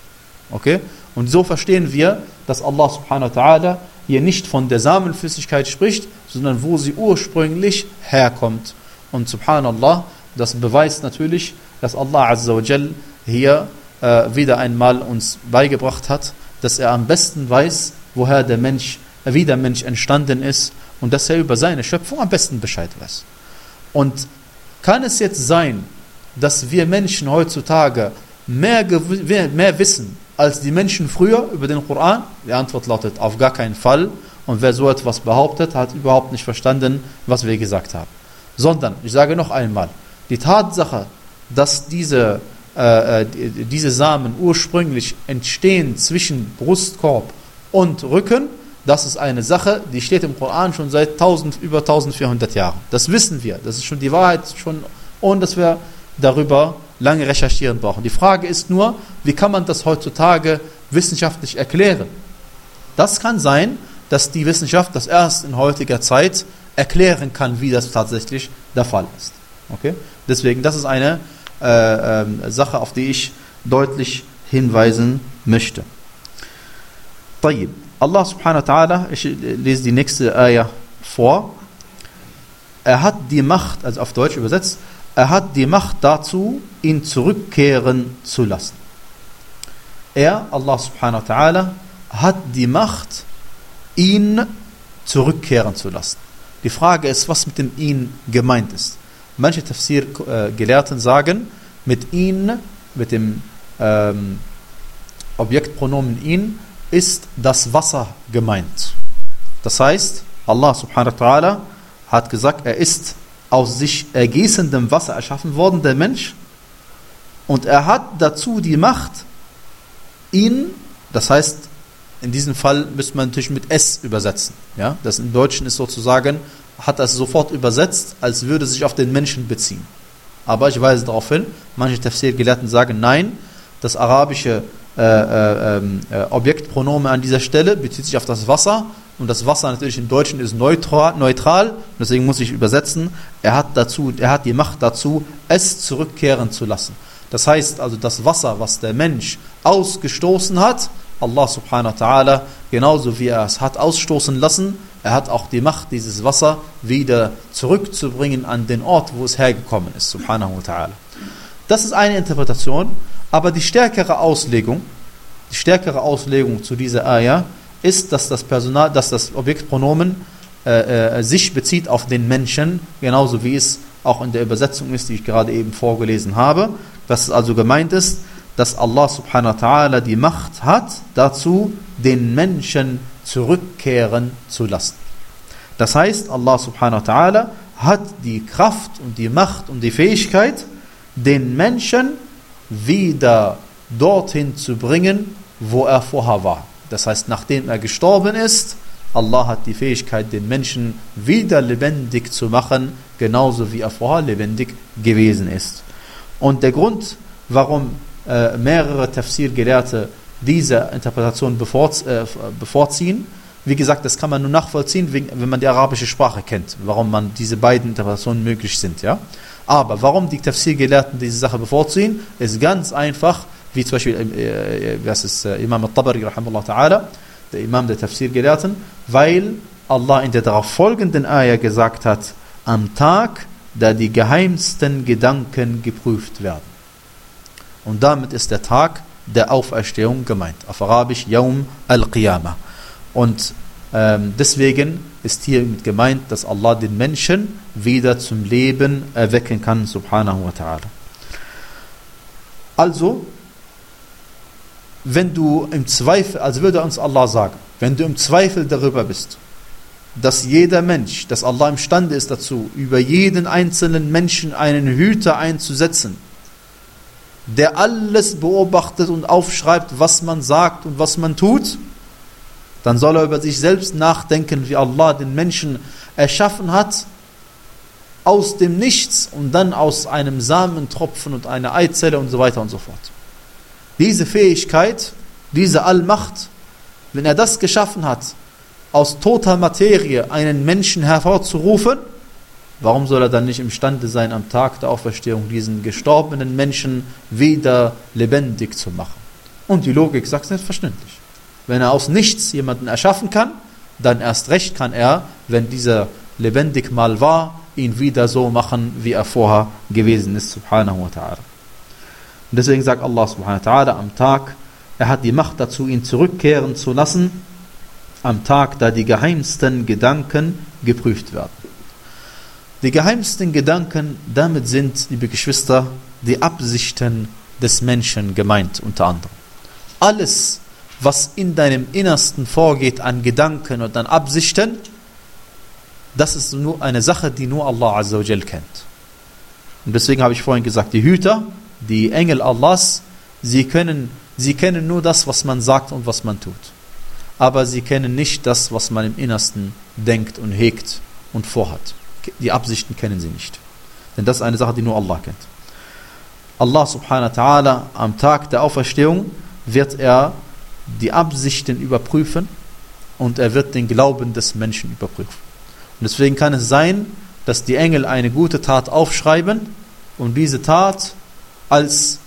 Okay? Und so verstehen wir, dass Allah subhanahu wa ta'ala hier nicht von der Samenflüssigkeit spricht, sondern wo sie ursprünglich herkommt. Und subhanallah, das beweist natürlich, dass Allah azza wa jal hier äh, wieder einmal uns beigebracht hat, dass er am besten weiß, woher der Mensch, äh, wie der Mensch entstanden ist und dass er über seine Schöpfung am besten Bescheid weiß. Und kann es jetzt sein, dass wir Menschen heutzutage mehr, mehr wissen als die Menschen früher über den Koran? Die Antwort lautet auf gar keinen Fall. Und wer so etwas behauptet, hat überhaupt nicht verstanden, was wir gesagt haben. Sondern, ich sage noch einmal, die Tatsache, dass diese, äh, diese Samen ursprünglich entstehen zwischen Brustkorb und Rücken, das ist eine Sache, die steht im Koran schon seit tausend, über eintausendvierhundert Jahren. Das wissen wir. Das ist schon die Wahrheit, schon, ohne dass wir darüber lange recherchieren brauchen. Die Frage ist nur, wie kann man das heutzutage wissenschaftlich erklären? Das kann sein, dass die Wissenschaft das erst in heutiger Zeit erklären kann, wie das tatsächlich der Fall ist. Okay? Deswegen, das ist eine äh, äh, Sache, auf die ich deutlich hinweisen möchte. طيب. Allah subhanahu wa ta'ala, ich lese die nächste Ayah vor. Er hat die Macht, also auf Deutsch übersetzt, er hat die Macht dazu, ihn zurückkehren zu lassen. Er, Allah subhanahu wa ta'ala, hat die Macht, ihn zurückkehren zu lassen. Die Frage ist, was mit dem ihn gemeint ist. Manche Tafsir-Gelehrten sagen, mit ihn, mit dem ähm, Objektpronomen ihn, ist das Wasser gemeint. Das heißt, Allah subhanahu wa ta'ala hat gesagt, er ist aus sich ergießendem Wasser erschaffen worden, der Mensch. Und er hat dazu die Macht, ihn, das heißt, in diesem Fall müsste man natürlich mit S übersetzen. Ja? Das im Deutschen ist sozusagen, hat das sofort übersetzt, als würde es sich auf den Menschen beziehen. Aber ich weise darauf hin, manche Tafsir-Gelehrten sagen, nein, das arabische äh, äh, äh, Objektpronomen an dieser Stelle bezieht sich auf das Wasser. Und das Wasser natürlich im Deutschen ist neutral, neutral, deswegen muss ich übersetzen. Er hat dazu, er hat die Macht dazu, es zurückkehren zu lassen. Das heißt also, das Wasser, was der Mensch ausgestoßen hat, Allah subhanahu wa ta'ala, genauso wie er es hat ausstoßen lassen, er hat auch die Macht, dieses Wasser wieder zurückzubringen an den Ort, wo es hergekommen ist, subhanahu wa ta'ala. Das ist eine Interpretation, aber die stärkere Auslegung, die stärkere Auslegung zu dieser Ayah ist, dass das Personal, dass das Objektpronomen äh, äh, sich bezieht auf den Menschen, genauso wie es auch in der Übersetzung ist, die ich gerade eben vorgelesen habe, dass es also gemeint ist, dass Allah subhanahu wa ta'ala die Macht hat, dazu den Menschen zurückkehren zu lassen. Das heißt, Allah subhanahu wa ta'ala hat die Kraft und die Macht und die Fähigkeit, den Menschen wieder dorthin zu bringen, wo er vorher war. Das heißt, nachdem er gestorben ist, Allah hat die Fähigkeit, den Menschen wieder lebendig zu machen, genauso wie er vorher lebendig gewesen ist. Und der Grund, warum äh, mehrere Tafsir-Gelehrte diese Interpretation bevorz äh, bevorziehen, wie gesagt, das kann man nur nachvollziehen, wenn man die arabische Sprache kennt, warum man diese beiden Interpretationen möglich sind. Ja? Aber warum die Tafsir-Gelehrten diese Sache bevorziehen, ist ganz einfach, wie zum Beispiel äh, was ist, äh, Imam al-Tabari, rahimahullah ta'ala, der Imam der Tafsir-Gelehrten, weil Allah in der darauf folgenden Ayah gesagt hat, am Tag, da die geheimsten Gedanken geprüft werden. Und damit ist der Tag der Auferstehung gemeint. Auf Arabisch Yawm al-Qiyamah. Und ähm, deswegen ist hier gemeint, dass Allah den Menschen wieder zum Leben erwecken kann, subhanahu wa ta'ala. Also, wenn du im Zweifel, also würde uns Allah sagen, wenn du im Zweifel darüber bist, dass jeder Mensch, dass Allah imstande ist dazu, über jeden einzelnen Menschen einen Hüter einzusetzen, der alles beobachtet und aufschreibt, was man sagt und was man tut, dann soll er über sich selbst nachdenken, wie Allah den Menschen erschaffen hat, aus dem Nichts und dann aus einem Samentropfen und einer Eizelle und so weiter und so fort. Diese Fähigkeit, diese Allmacht, wenn er das geschaffen hat, aus toter Materie einen Menschen hervorzurufen, warum soll er dann nicht imstande sein, am Tag der Auferstehung diesen gestorbenen Menschen wieder lebendig zu machen? Und die Logik sagt es selbstverständlich. Wenn er aus nichts jemanden erschaffen kann, dann erst recht kann er, wenn dieser lebendig mal war, ihn wieder so machen, wie er vorher gewesen ist, subhanahu wa ta'ala. Und deswegen sagt Allah subhanahu wa ta'ala am Tag, er hat die Macht dazu, ihn zurückkehren zu lassen, am Tag, da die geheimsten Gedanken geprüft werden. Die geheimsten Gedanken, damit sind, liebe Geschwister, die Absichten des Menschen gemeint, unter anderem. Alles, was in deinem Innersten vorgeht an Gedanken und an Absichten, das ist nur eine Sache, die nur Allah Azza wa Jal kennt. Und deswegen habe ich vorhin gesagt, die Hüter, die Engel Allahs, sie können, sie kennen nur das, was man sagt und was man tut. Aber sie kennen nicht das, was man im Innersten denkt und hegt und vorhat. Die Absichten kennen sie nicht. Denn das ist eine Sache, die nur Allah kennt. Allah subhanahu wa ta'ala, am Tag der Auferstehung wird er die Absichten überprüfen und er wird den Glauben des Menschen überprüfen. Und deswegen kann es sein, dass die Engel eine gute Tat aufschreiben und diese Tat als,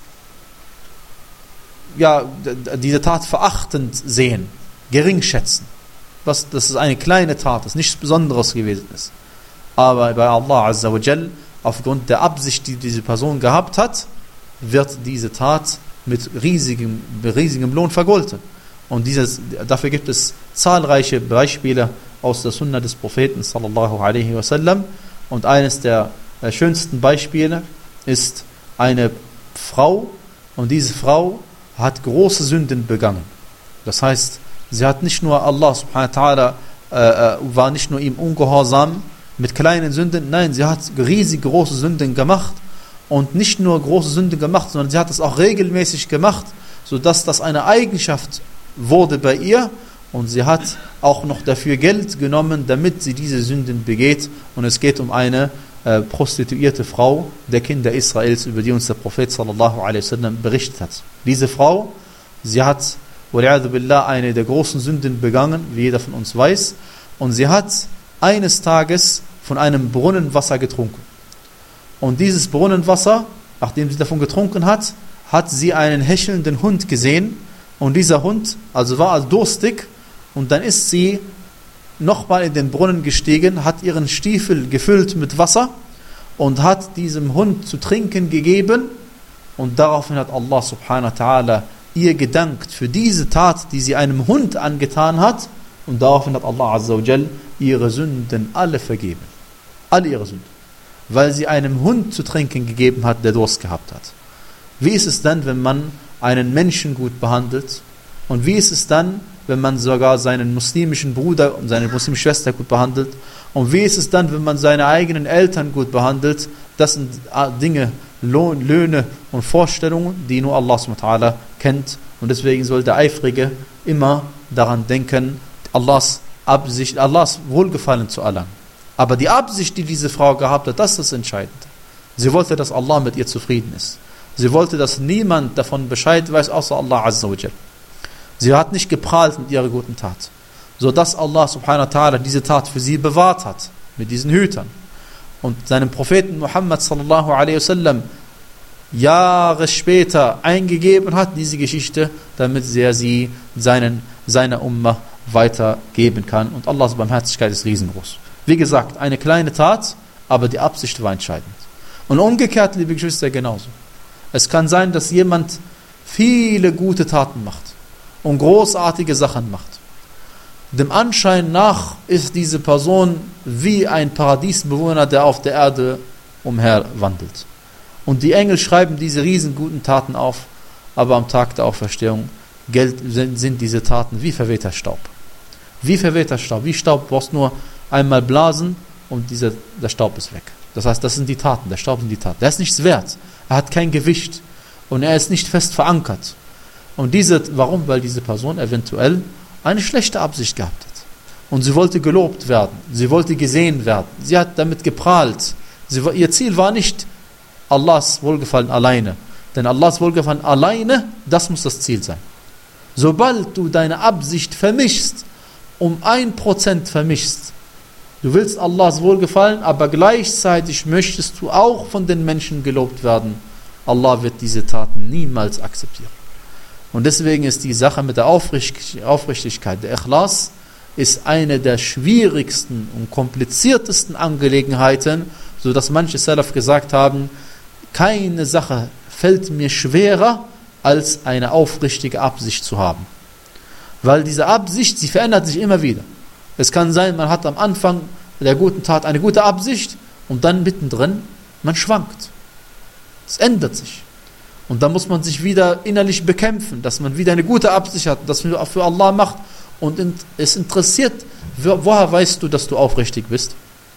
ja, diese Tat verachtend sehen, gering schätzen. Was, dass es eine kleine Tat ist, nichts Besonderes gewesen ist. Aber bei Allah Azza wa Jal, aufgrund der Absicht, die diese Person gehabt hat, wird diese Tat mit riesigem, riesigem Lohn vergolten. Und dieses, dafür gibt es zahlreiche Beispiele aus der Sunna des Propheten sallallahu alaihi wasallam. Und eines der schönsten Beispiele ist eine Frau, und diese Frau hat große Sünden begangen. Das heißt, sie hat nicht nur Allah subhanahu wa ta'ala, äh, war nicht nur ihm ungehorsam mit kleinen Sünden, nein, sie hat riesig große Sünden gemacht und nicht nur große Sünden gemacht, sondern sie hat es auch regelmäßig gemacht, sodass das eine Eigenschaft wurde bei ihr, und sie hat auch noch dafür Geld genommen, damit sie diese Sünden begeht. Und es geht um eine äh, prostituierte Frau der Kinder Israels, über die uns der Prophet sallallahu alaihi wasallam berichtet hat. Diese Frau, sie hat wa'aliyadu billah eine der großen Sünden begangen, wie jeder von uns weiß, und sie hat eines Tages von einem Brunnenwasser getrunken. Und dieses Brunnenwasser, nachdem sie davon getrunken hat, hat sie einen hechelnden Hund gesehen, und dieser Hund also war durstig, und dann ist sie nochmal in den Brunnen gestiegen, hat ihren Stiefel gefüllt mit Wasser und hat diesem Hund zu trinken gegeben, und daraufhin hat Allah subhanahu wa ta'ala ihr gedankt für diese Tat, die sie einem Hund angetan hat, und daraufhin hat Allah azza wa jal ihre Sünden alle vergeben. Alle ihre Sünden. Weil sie einem Hund zu trinken gegeben hat, der Durst gehabt hat. Wie ist es dann, wenn man einen Menschen gut behandelt? Und wie ist es dann, wenn man sogar seinen muslimischen Bruder und seine muslimische Schwester gut behandelt? Und wie ist es dann, wenn man seine eigenen Eltern gut behandelt? Das sind Dinge, Lohn, Löhne und Vorstellungen, die nur Allah subhanahu wa ta'ala kennt. Und deswegen soll der Eifrige immer daran denken, Allahs Absicht, Allahs Wohlgefallen zu erlangen. Aber die Absicht, die diese Frau gehabt hat, das ist das Entscheidende. Sie wollte, dass Allah mit ihr zufrieden ist. Sie wollte, dass niemand davon Bescheid weiß, außer Allah azza wa jal. Sie hat nicht geprahlt mit ihrer guten Tat, sodass Allah subhanahu wa ta'ala diese Tat für sie bewahrt hat, mit diesen Hütern. Und seinem Propheten Muhammad sallallahu alaihi wasallam Jahre später eingegeben hat, diese Geschichte, damit er sie seinen, seiner Ummah weitergeben kann. Und Allahs Barmherzigkeit ist riesengroß. Wie gesagt, eine kleine Tat, aber die Absicht war entscheidend. Und umgekehrt, liebe Geschwister, genauso. Es kann sein, dass jemand viele gute Taten macht und großartige Sachen macht. Dem Anschein nach ist diese Person wie ein Paradiesbewohner, der auf der Erde umherwandelt. Und die Engel schreiben diese riesenguten Taten auf, aber am Tag der Auferstehung sind diese Taten wie verwehter Staub. Wie verwehter Staub, wie Staub, du brauchst nur einmal blasen und dieser, der Staub ist weg. Das heißt, das sind die Taten, der Staub sind die Taten. Der ist nichts wert, er hat kein Gewicht und er ist nicht fest verankert. Und diese, warum? Weil diese Person eventuell eine schlechte Absicht gehabt hat. Und sie wollte gelobt werden, sie wollte gesehen werden, sie hat damit geprahlt. Sie, ihr Ziel war nicht Allahs Wohlgefallen alleine. Denn Allahs Wohlgefallen alleine, das muss das Ziel sein. Sobald du deine Absicht vermischst, um ein Prozent vermischst, du willst Allahs Wohlgefallen, aber gleichzeitig möchtest du auch von den Menschen gelobt werden, Allah wird diese Taten niemals akzeptieren. Und deswegen ist die Sache mit der Aufrichtigkeit, der Ikhlas, ist eine der schwierigsten und kompliziertesten Angelegenheiten, so dass manche Salaf gesagt haben, keine Sache fällt mir schwerer, als eine aufrichtige Absicht zu haben. Weil diese Absicht, sie verändert sich immer wieder. Es kann sein, man hat am Anfang der guten Tat eine gute Absicht und dann mittendrin, man schwankt. Es ändert sich. Und dann muss man sich wieder innerlich bekämpfen, dass man wieder eine gute Absicht hat, dass man für Allah macht. Und es interessiert, woher weißt du, dass du aufrichtig bist?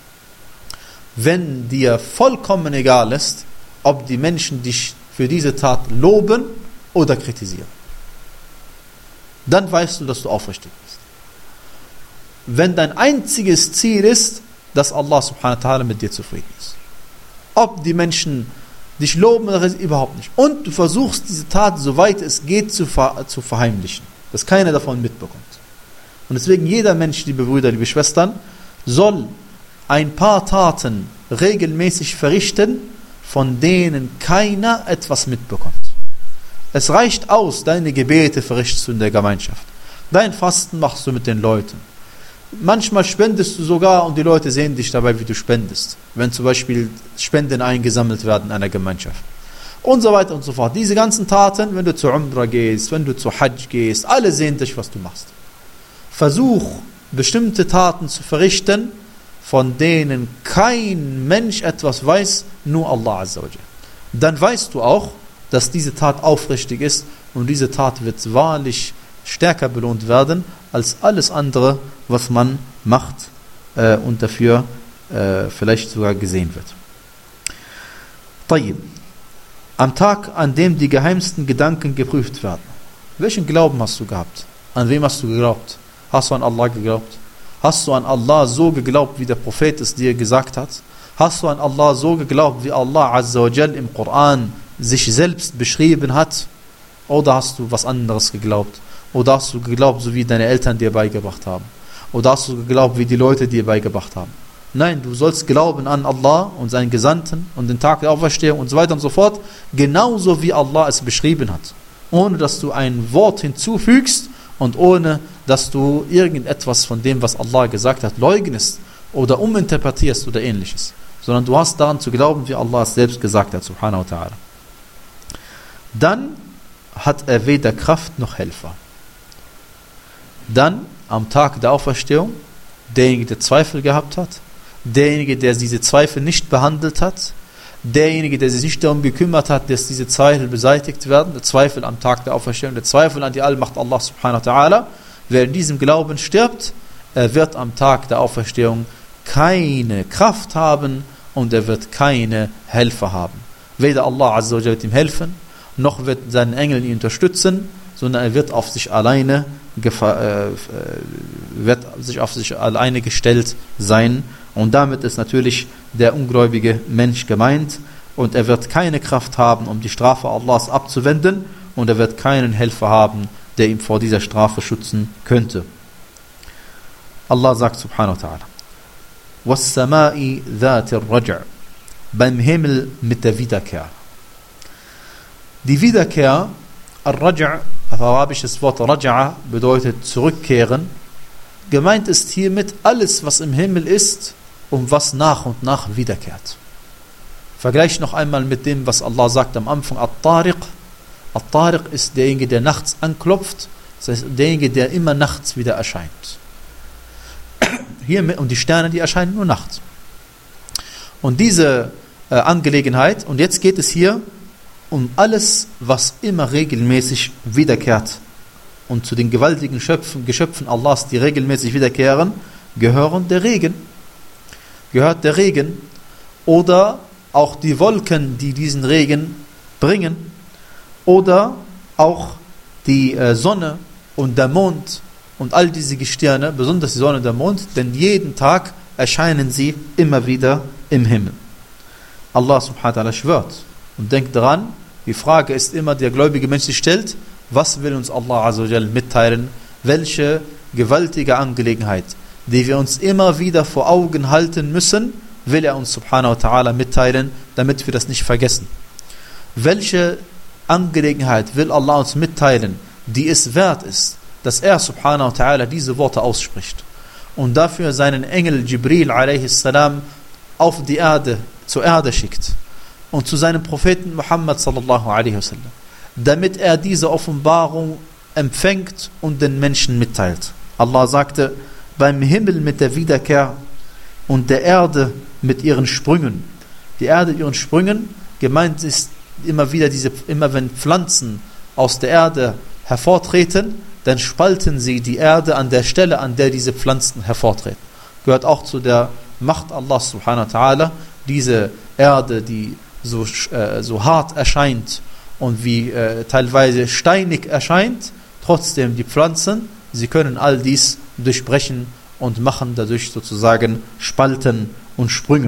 Wenn dir vollkommen egal ist, ob die Menschen dich für diese Tat loben oder kritisieren. Dann weißt du, dass du aufrichtig bist. Wenn dein einziges Ziel ist, dass Allah subhanahu wa ta'ala mit dir zufrieden ist. Ob die Menschen dich loben oder überhaupt nicht. Und du versuchst diese Tat, soweit es geht, zu, ver- zu verheimlichen. Dass keiner davon mitbekommt. Und deswegen jeder Mensch, liebe Brüder, liebe Schwestern, soll ein paar Taten regelmäßig verrichten, von denen keiner etwas mitbekommt. Es reicht aus, deine Gebete verrichtest du in der Gemeinschaft. Dein Fasten machst du mit den Leuten. Manchmal spendest du sogar und die Leute sehen dich dabei, wie du spendest. Wenn zum Beispiel Spenden eingesammelt werden in einer Gemeinschaft. Und so weiter und so fort. Diese ganzen Taten, wenn du zu Umrah gehst, wenn du zu Hajj gehst, alle sehen dich, was du machst. Versuch, bestimmte Taten zu verrichten, von denen kein Mensch etwas weiß, nur Allah Azza wa Jal. Dann weißt du auch, dass diese Tat aufrichtig ist und diese Tat wird wahrlich stärker belohnt werden, als alles andere, was man macht äh, und dafür äh, vielleicht sogar gesehen wird. طيب. Am Tag, an dem die geheimsten Gedanken geprüft werden. Welchen Glauben hast du gehabt? An wem hast du geglaubt? Hast du an Allah geglaubt? Hast du an Allah so geglaubt, wie der Prophet es dir gesagt hat? Hast du an Allah so geglaubt, wie Allah Azza wa Jal im Koran sich selbst beschrieben hat? Oder hast du was anderes geglaubt? Oder hast du geglaubt, so wie deine Eltern dir beigebracht haben? Oder hast du geglaubt, wie die Leute dir beigebracht haben? Nein, du sollst glauben an Allah und seinen Gesandten und den Tag der Auferstehung und so weiter und so fort, genauso wie Allah es beschrieben hat. Ohne dass du ein Wort hinzufügst und ohne dass du irgendetwas von dem, was Allah gesagt hat, leugnest oder uminterpretierst oder ähnliches. Sondern du hast daran zu glauben, wie Allah es selbst gesagt hat, subhanahu wa ta'ala. Dann hat er weder Kraft noch Helfer. Dann am Tag der Auferstehung, derjenige, der Zweifel gehabt hat, derjenige, der diese Zweifel nicht behandelt hat, derjenige, der sich nicht darum gekümmert hat, dass diese Zweifel beseitigt werden, der Zweifel am Tag der Auferstehung, der Zweifel an die Allmacht Allah subhanahu wa ta'ala, wer in diesem Glauben stirbt, er wird am Tag der Auferstehung keine Kraft haben und er wird keine Helfer haben. Weder Allah Azza wa Jalla wird ihm helfen, noch wird seinen Engel ihn unterstützen, sondern er wird auf sich alleine gefa- äh, wird sich auf sich alleine gestellt sein. Und damit ist natürlich der ungläubige Mensch gemeint und er wird keine Kraft haben, um die Strafe Allahs abzuwenden und er wird keinen Helfer haben, der ihm vor dieser Strafe schützen könnte. Allah sagt subhanahu wa ta'ala: وَالسَّمَاءِ ذَاتِ الرَّجْعِ, beim Himmel mit der Wiederkehr. Die Wiederkehr, Ar-Raj', auf arabisches Wort Raja'a, bedeutet zurückkehren. Gemeint ist hiermit alles, was im Himmel ist und was nach und nach wiederkehrt. Vergleich noch einmal mit dem, was Allah sagt am Anfang, At-Tariq. At-Tariq ist derjenige, der nachts anklopft, das heißt derjenige, der immer nachts wieder erscheint. Hier, und die Sterne, die erscheinen nur nachts. Und diese äh, Angelegenheit, und jetzt geht es hier um alles, was immer regelmäßig wiederkehrt. Und zu den gewaltigen Schöpfen, Geschöpfen Allahs, die regelmäßig wiederkehren, gehören der Regen. Gehört der Regen oder auch die Wolken, die diesen Regen bringen, oder auch die äh, Sonne und der Mond und all diese Gestirne, besonders die Sonne und der Mond, denn jeden Tag erscheinen sie immer wieder im Himmel. Allah subhanahu wa ta'ala schwört und denkt daran, die Frage ist immer, der gläubige Mensch sich stellt, was will uns Allah azza wa jal mitteilen, welche gewaltige Angelegenheit, die wir uns immer wieder vor Augen halten müssen, will er uns subhanahu wa ta'ala mitteilen, damit wir das nicht vergessen. Welche Angelegenheit will Allah uns mitteilen, die es wert ist, dass er subhanahu wa ta'ala diese Worte ausspricht und dafür seinen Engel Jibril a.s. auf die Erde, zur Erde schickt und zu seinem Propheten Muhammad sallallahu alaihi wasallam, damit er diese Offenbarung empfängt und den Menschen mitteilt. Allah sagte, beim Himmel mit der Wiederkehr und der Erde mit ihren Sprüngen. Die Erde mit ihren Sprüngen, gemeint ist immer wieder diese, immer wenn Pflanzen aus der Erde hervortreten, dann spalten sie die Erde an der Stelle, an der diese Pflanzen hervortreten. Gehört auch zu der Macht Allah subhanahu wa ta'ala, diese Erde, die so, äh, so hart erscheint und wie äh, teilweise steinig erscheint, trotzdem die Pflanzen, sie können all dies durchbrechen und machen dadurch sozusagen Spalten und Sprünge.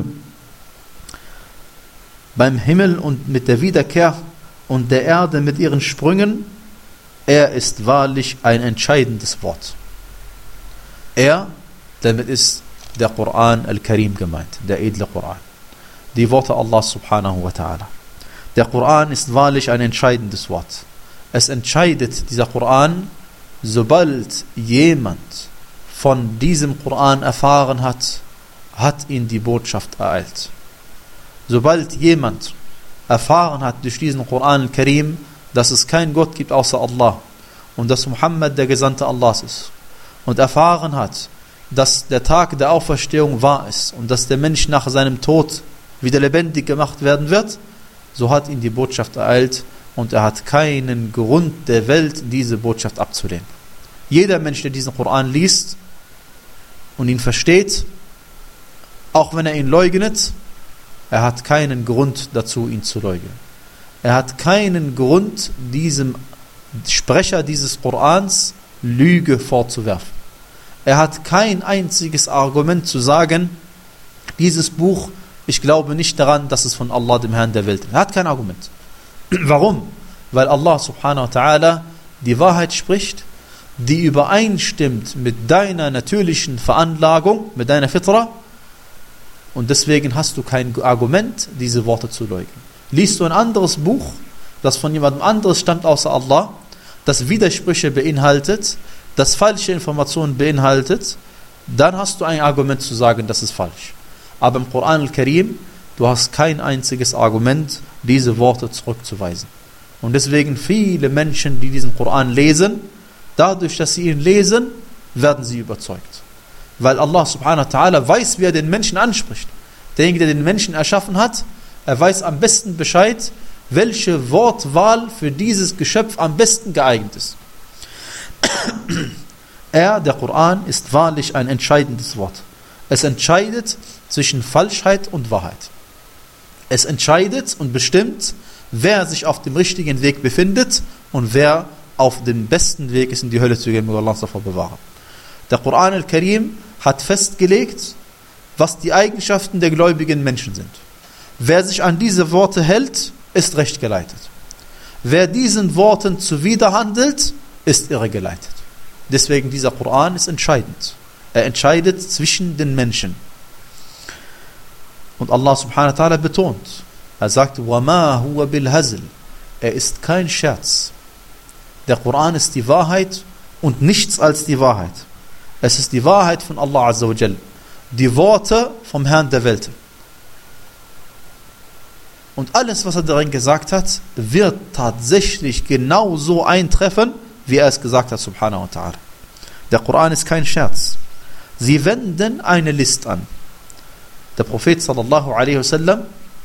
Beim Himmel und mit der Wiederkehr und der Erde mit ihren Sprüngen, er ist wahrlich ein entscheidendes Wort. Er, damit ist der Koran al-Karim gemeint, der edle Koran. Die Worte Allah subhanahu wa ta'ala. Der Koran ist wahrlich ein entscheidendes Wort. Es entscheidet dieser Koran, sobald jemand von diesem Koran erfahren hat, hat ihn die Botschaft ereilt. Sobald jemand erfahren hat durch diesen Koran al-Karim, dass es keinen Gott gibt außer Allah und dass Muhammad der Gesandte Allahs ist und erfahren hat, dass der Tag der Auferstehung wahr ist und dass der Mensch nach seinem Tod wieder lebendig gemacht werden wird, so hat ihn die Botschaft ereilt und er hat keinen Grund der Welt, diese Botschaft abzulehnen. Jeder Mensch, der diesen Koran liest und ihn versteht, auch wenn er ihn leugnet, er hat keinen Grund dazu, ihn zu leugnen. er hat keinen Grund, diesem Sprecher dieses Korans Lüge vorzuwerfen. Er hat kein einziges Argument zu sagen, dieses Buch, ich glaube nicht daran, dass es von Allah, dem Herrn der Welt ist. Er hat kein Argument. Warum? Weil Allah subhanahu wa ta'ala die Wahrheit spricht, die übereinstimmt mit deiner natürlichen Veranlagung, mit deiner Fitra, und deswegen hast du kein Argument, diese Worte zu leugnen. Liest du ein anderes Buch, das von jemandem anderes stammt außer Allah, das Widersprüche beinhaltet, das falsche Informationen beinhaltet, dann hast du ein Argument zu sagen, das ist falsch. Aber im Koran al-Karim, du hast kein einziges Argument, diese Worte zurückzuweisen. Und deswegen viele Menschen, die diesen Koran lesen, dadurch, dass sie ihn lesen, werden sie überzeugt. Weil Allah subhanahu wa ta'ala weiß, wie er den Menschen anspricht. Derjenige, der den Menschen erschaffen hat, er weiß am besten Bescheid, welche Wortwahl für dieses Geschöpf am besten geeignet ist. Er, der Koran, ist wahrlich ein entscheidendes Wort. Es entscheidet zwischen Falschheit und Wahrheit. Es entscheidet und bestimmt, wer sich auf dem richtigen Weg befindet und wer auf dem besten Weg ist, in die Hölle zu gehen, möge Allah uns davor bewahren. Der Koran al-Karim hat festgelegt, was die Eigenschaften der gläubigen Menschen sind. Wer sich an diese Worte hält, ist recht geleitet. Wer diesen Worten zuwiderhandelt, ist irregeleitet. Deswegen dieser Koran ist entscheidend. Er entscheidet zwischen den Menschen. Und Allah subhanahu wa ta'ala betont, er sagt, وَمَا هُوَ بِالْهَزْلِ, er ist kein Scherz. Der Koran ist die Wahrheit und nichts als die Wahrheit. Es ist die Wahrheit von Allah Azza wa Jal. Die Worte vom Herrn der Welt. Und alles, was er darin gesagt hat, wird tatsächlich genau so eintreffen, wie er es gesagt hat, subhanahu wa ta'ala. Der Koran ist kein Scherz. Sie wenden eine List an. Der Prophet sallallahu alaihi wasallam,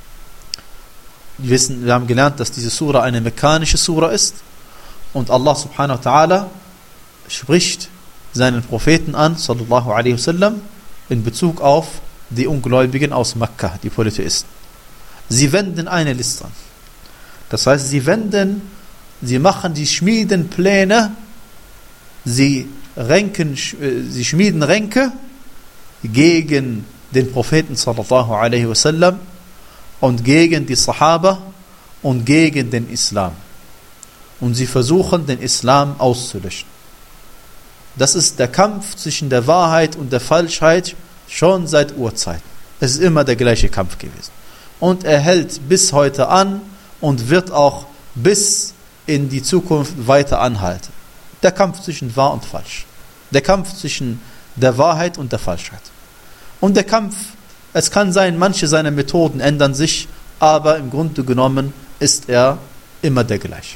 wir wissen, wir haben gelernt, dass diese Sura eine mekkanische Sura ist und Allah subhanahu wa ta'ala spricht seinen Propheten an, sallallahu alaihi wasallam, in Bezug auf die Ungläubigen aus Mekka, die Polytheisten. Sie wenden eine Liste an. Das heißt, sie wenden, sie machen, die schmieden Pläne, sie renken, sie schmieden Ränke gegen den Propheten sallallahu alaihi wasallam und gegen die Sahaba und gegen den Islam. Und sie versuchen, den Islam auszulöschen. Das ist der Kampf zwischen der Wahrheit und der Falschheit schon seit Urzeiten. Es ist immer der gleiche Kampf gewesen. Und er hält bis heute an und wird auch bis in die Zukunft weiter anhalten. Der Kampf zwischen wahr und falsch. Der Kampf zwischen der Wahrheit und der Falschheit. Und der Kampf, es kann sein, manche seiner Methoden ändern sich, aber im Grunde genommen ist er immer der gleiche.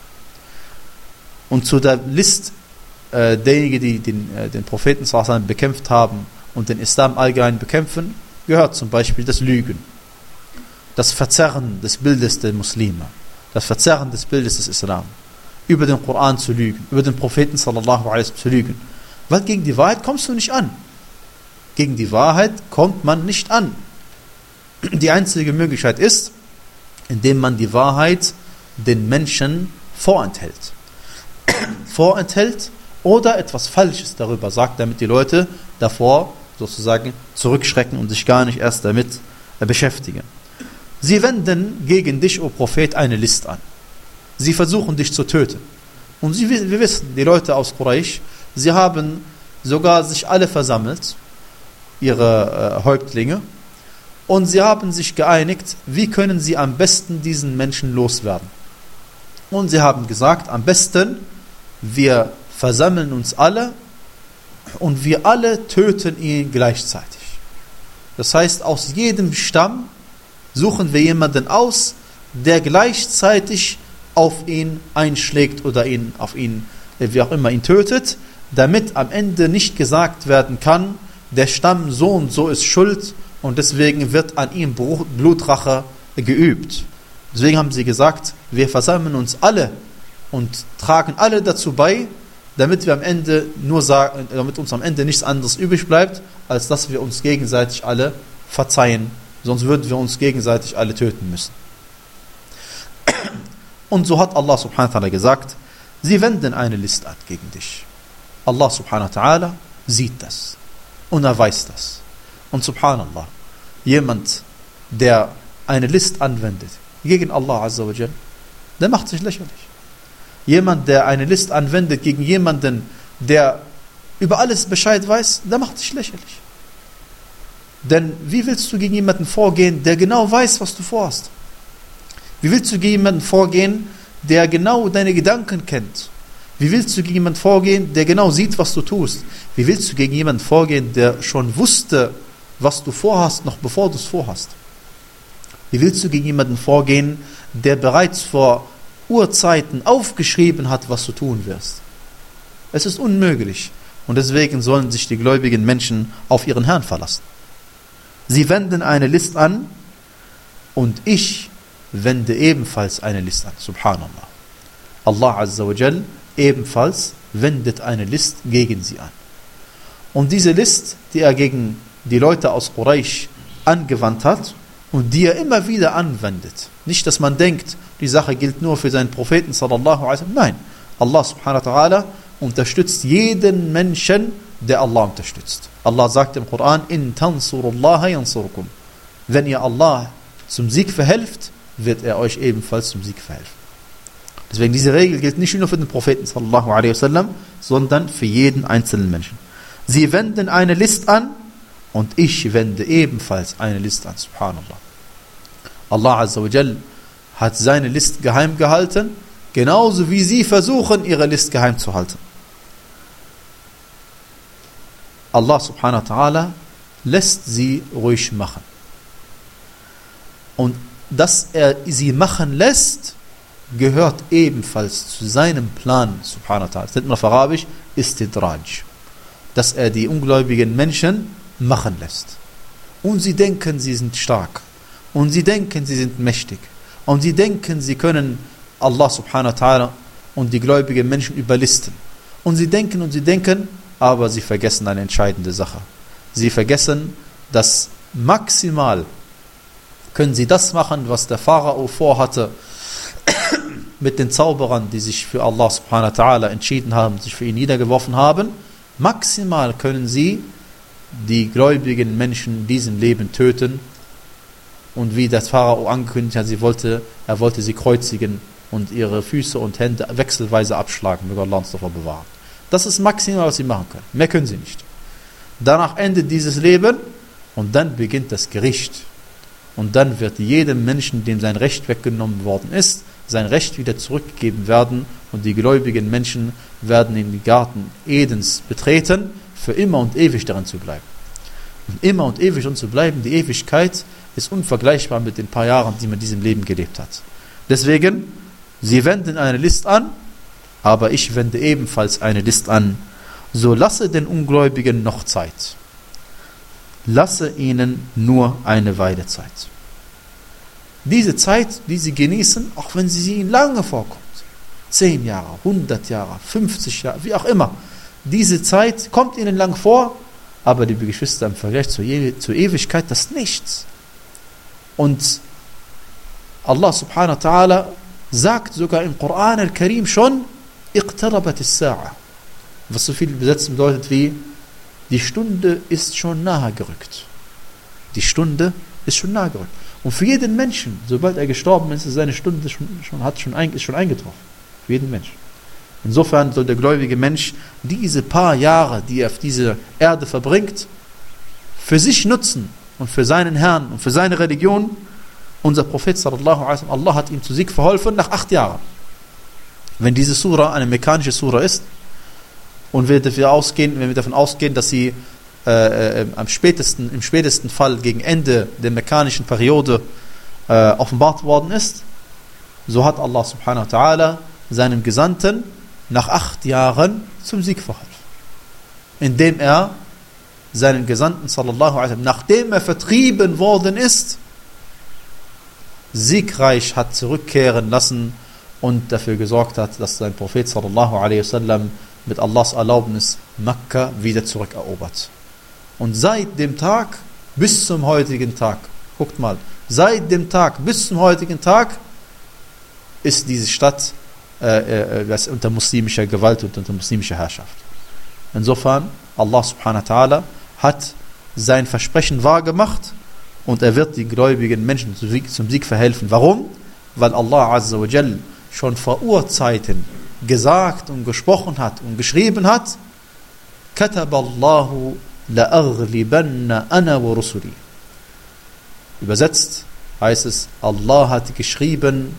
Und zu der List äh, derjenigen, die den, äh, den Propheten sallallahu alaihi wasallam bekämpft haben und den Islam allgemein bekämpfen, gehört zum Beispiel das Lügen, das Verzerren des Bildes der Muslime, das Verzerren des Bildes des Islam, über den Koran zu lügen, über den Propheten sallallahu alaihi wasallam zu lügen. Weil gegen die Wahrheit kommst du nicht an. Gegen die Wahrheit kommt man nicht an. Die einzige Möglichkeit ist, indem man die Wahrheit den Menschen vorenthält. vorenthält oder etwas Falsches darüber sagt, damit die Leute davor sozusagen zurückschrecken und sich gar nicht erst damit beschäftigen. Sie wenden gegen dich, o Prophet, eine List an. Sie versuchen dich zu töten. Und sie, wir wissen, die Leute aus Quraysh, sie haben sogar sich alle versammelt, ihre äh, Häuptlinge, und sie haben sich geeinigt, wie können sie am besten diesen Menschen loswerden. Und sie haben gesagt, am besten, wir versammeln uns alle und wir alle töten ihn gleichzeitig. Das heißt, aus jedem Stamm suchen wir jemanden aus, der gleichzeitig auf ihn einschlägt oder ihn auf ihn, wie auch immer, ihn tötet, damit am Ende nicht gesagt werden kann, der Stamm so und so ist schuld und deswegen wird an ihm Blutrache geübt. Deswegen haben sie gesagt, wir versammeln uns alle und tragen alle dazu bei, damit wir am Ende nur sagen, damit uns am Ende nichts anderes übrig bleibt, als dass wir uns gegenseitig alle verzeihen. Sonst würden wir uns gegenseitig alle töten müssen. Und so hat Allah subhanahu wa ta'ala gesagt, sie wenden eine List an gegen dich. Allah subhanahu wa ta'ala sieht das und er weiß das. Und subhanallah, jemand, der eine List anwendet gegen Allah azza wa jal, der macht sich lächerlich. Jemand, der eine List anwendet gegen jemanden, der über alles Bescheid weiß, der macht sich lächerlich. Denn wie willst du gegen jemanden vorgehen, der genau weiß, was du vorhast? Wie willst du gegen jemanden vorgehen, der genau deine Gedanken kennt? Wie willst du gegen jemanden vorgehen, der genau sieht, was du tust? Wie willst du gegen jemanden vorgehen, der schon wusste, was du vorhast, noch bevor du es vorhast? Wie willst du gegen jemanden vorgehen, der bereits vor Urzeiten aufgeschrieben hat, was du tun wirst? Es ist unmöglich. Und deswegen sollen sich die gläubigen Menschen auf ihren Herrn verlassen. Sie wenden eine List an und ich wende ebenfalls eine List an. Subhanallah. Allah Azza wa Jal ebenfalls wendet eine List gegen sie an. Und diese List, die er gegen die Leute aus Quraysh angewandt hat und die er immer wieder anwendet. Nicht, dass man denkt, die Sache gilt nur für seinen Propheten sallallahu alaihi wasallam. Nein, Allah subhanahu wa ta'ala unterstützt jeden Menschen, der Allah unterstützt. Allah sagt im Koran, in tansurullaha yansurkum. Wenn ihr Allah zum Sieg verhelft, wird er euch ebenfalls zum Sieg verhelfen. Deswegen diese Regel gilt nicht nur für den Propheten sallallahu alaihi wasallam, sondern für jeden einzelnen Menschen. Sie wenden eine List an und ich wende ebenfalls eine List an. Subhanallah. Allah Azza wa Jal hat seine List geheim gehalten, genauso wie sie versuchen, ihre List geheim zu halten. Allah subhanahu wa ta'ala lässt sie ruhig machen. Und dass er sie machen lässt, gehört ebenfalls zu seinem Plan, subhanahu wa ta'ala. Das nennt man auf Arabisch Istidraj. Dass er die ungläubigen Menschen machen lässt. Und sie denken, sie sind stark. Und sie denken, sie sind mächtig. Und sie denken, sie können Allah subhanahu wa ta'ala und die gläubigen Menschen überlisten. Und sie denken und sie denken, aber sie vergessen eine entscheidende Sache. Sie vergessen, dass maximal können sie das machen, was der Pharao vorhatte mit den Zauberern, die sich für Allah subhanahu wa ta'ala entschieden haben, sich für ihn niedergeworfen haben. Maximal können sie die gläubigen Menschen in diesem Leben töten. Und wie der Pharao angekündigt hat, sie wollte, er wollte sie kreuzigen und ihre Füße und Hände wechselweise abschlagen. Möge Allah uns davor bewahren. Das ist maximal, was sie machen können. Mehr können sie nicht. Danach endet dieses Leben und dann beginnt das Gericht. Und dann wird jedem Menschen, dem sein Recht weggenommen worden ist, sein Recht wieder zurückgegeben werden und die gläubigen Menschen werden in den Garten Edens betreten, für immer und ewig darin zu bleiben. Und immer und ewig darin zu bleiben, die Ewigkeit ist unvergleichbar mit den paar Jahren, die man in diesem Leben gelebt hat. Deswegen, sie wenden eine List an, aber ich wende ebenfalls eine List an. So lasse den Ungläubigen noch Zeit. Lasse ihnen nur eine Weile Zeit. Diese Zeit, die sie genießen, auch wenn sie ihnen lange vorkommt, zehn Jahre, hundert Jahre, fünfzig Jahre, wie auch immer, diese Zeit kommt ihnen lang vor, aber liebe Geschwister, im Vergleich zur, E- zur Ewigkeit, das ist nichts. Und Allah subhanahu wa ta'ala sagt sogar im Koran al-Karim schon, iqtarabat as-sa'a, was so viel übersetzt bedeutet wie, die Stunde ist schon nahe gerückt. Die Stunde ist schon nahe gerückt. Und für jeden Menschen, sobald er gestorben ist, ist seine Stunde schon, schon, hat schon, ein, ist schon eingetroffen. Für jeden Menschen. Insofern soll der gläubige Mensch diese paar Jahre, die er auf dieser Erde verbringt, für sich nutzen und für seinen Herrn und für seine Religion. Unser Prophet sallallahu alaihi wasallam, Allah hat ihm zu Sieg verholfen nach acht Jahren. Wenn diese Sura eine mekkanische Sura ist und wir dafür ausgehen, wenn wir davon ausgehen, dass sie äh, äh, am spätesten, im spätesten Fall gegen Ende der mekkanischen Periode äh, offenbart worden ist, so hat Allah subhanahu wa ta'ala seinem Gesandten nach acht Jahren zum Sieg verholfen. Indem er seinen Gesandten sallallahu alaihi wasallam, nachdem er vertrieben worden ist, siegreich hat zurückkehren lassen und dafür gesorgt hat, dass sein Prophet sallallahu alaihi wasallam mit Allahs Erlaubnis Mekka wieder zurückerobert. Und seit dem Tag bis zum heutigen Tag, guckt mal, seit dem Tag bis zum heutigen Tag ist diese Stadt äh, äh, unter muslimischer Gewalt und unter muslimischer Herrschaft. Insofern, Allah subhanahu wa ta'ala hat sein Versprechen wahrgemacht und er wird den gläubigen Menschen zum Sieg, zum Sieg verhelfen. Warum? Weil Allah azza wa jal schon vor Urzeiten gesagt und gesprochen hat und geschrieben hat, Kataballahu la'aghlibanna ana wa rusuli. Übersetzt heißt es, Allah hat geschrieben,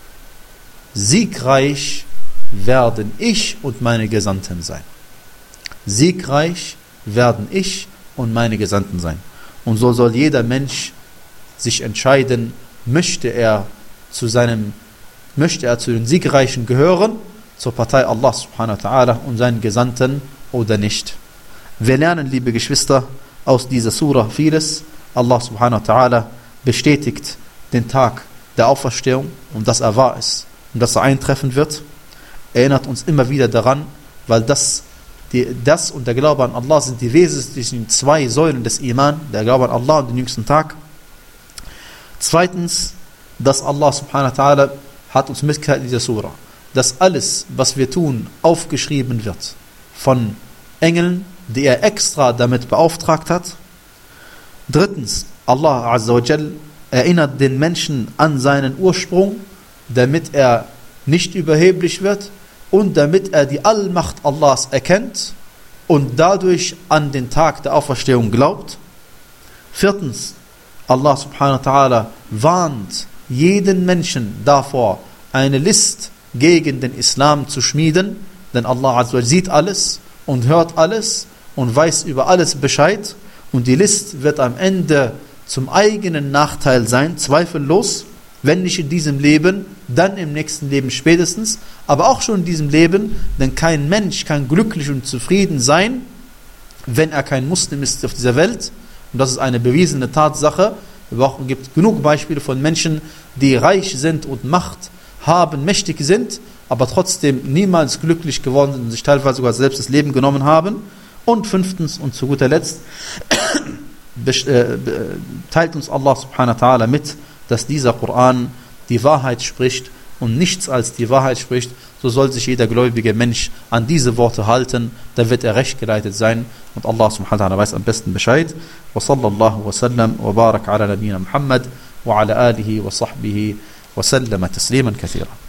siegreich werden ich und meine Gesandten sein. Siegreich werden ich und meine Gesandten sein. Und so soll jeder Mensch sich entscheiden, möchte er zu seinem, möchte er zu den Siegreichen gehören, zur Partei Allah subhanahu wa ta'ala und seinen Gesandten oder nicht. Wir lernen, liebe Geschwister, aus dieser Surah vieles. Allah subhanahu wa ta'ala bestätigt den Tag der Auferstehung und dass er wahr ist und dass er eintreffen wird. Erinnert uns immer wieder daran, weil das, die, das und der Glaube an Allah sind die wesentlichen zwei Säulen des Iman, der Glaube an Allah und den jüngsten Tag. Zweitens, dass Allah subhanahu wa ta'ala hat uns mitgeteilt in dieser Surah, dass alles, was wir tun, aufgeschrieben wird von Engeln, die er extra damit beauftragt hat. Drittens, Allah azza wa jal erinnert den Menschen an seinen Ursprung, damit er nicht überheblich wird und damit er die Allmacht Allahs erkennt und dadurch an den Tag der Auferstehung glaubt. Viertens, Allah subhanahu wa ta'ala warnt jeden Menschen davor, eine List gegen den Islam zu schmieden, denn Allah azza wa jal sieht alles und hört alles und weiß über alles Bescheid und die List wird am Ende zum eigenen Nachteil sein, zweifellos, wenn nicht in diesem Leben, dann im nächsten Leben spätestens, aber auch schon in diesem Leben, denn kein Mensch kann glücklich und zufrieden sein, wenn er kein Muslim ist auf dieser Welt, und das ist eine bewiesene Tatsache. Es gibt genug Beispiele von Menschen, die reich sind und Macht haben, mächtig sind, aber trotzdem niemals glücklich geworden sind und sich teilweise sogar selbst das Leben genommen haben. Und fünftens und zu guter Letzt teilt uns Allah subhanahu wa ta'ala mit, dass dieser Koran die Wahrheit spricht und nichts als die Wahrheit spricht. So soll sich jeder gläubige Mensch an diese Worte halten, dann wird er recht geleitet sein und Allah subhanahu wa ta'ala weiß am besten Bescheid. Wa sallallahu wa sallam wa barak ala nabina Muhammad wa ala alihi wa sahbihi wa sallama tasliman kathira.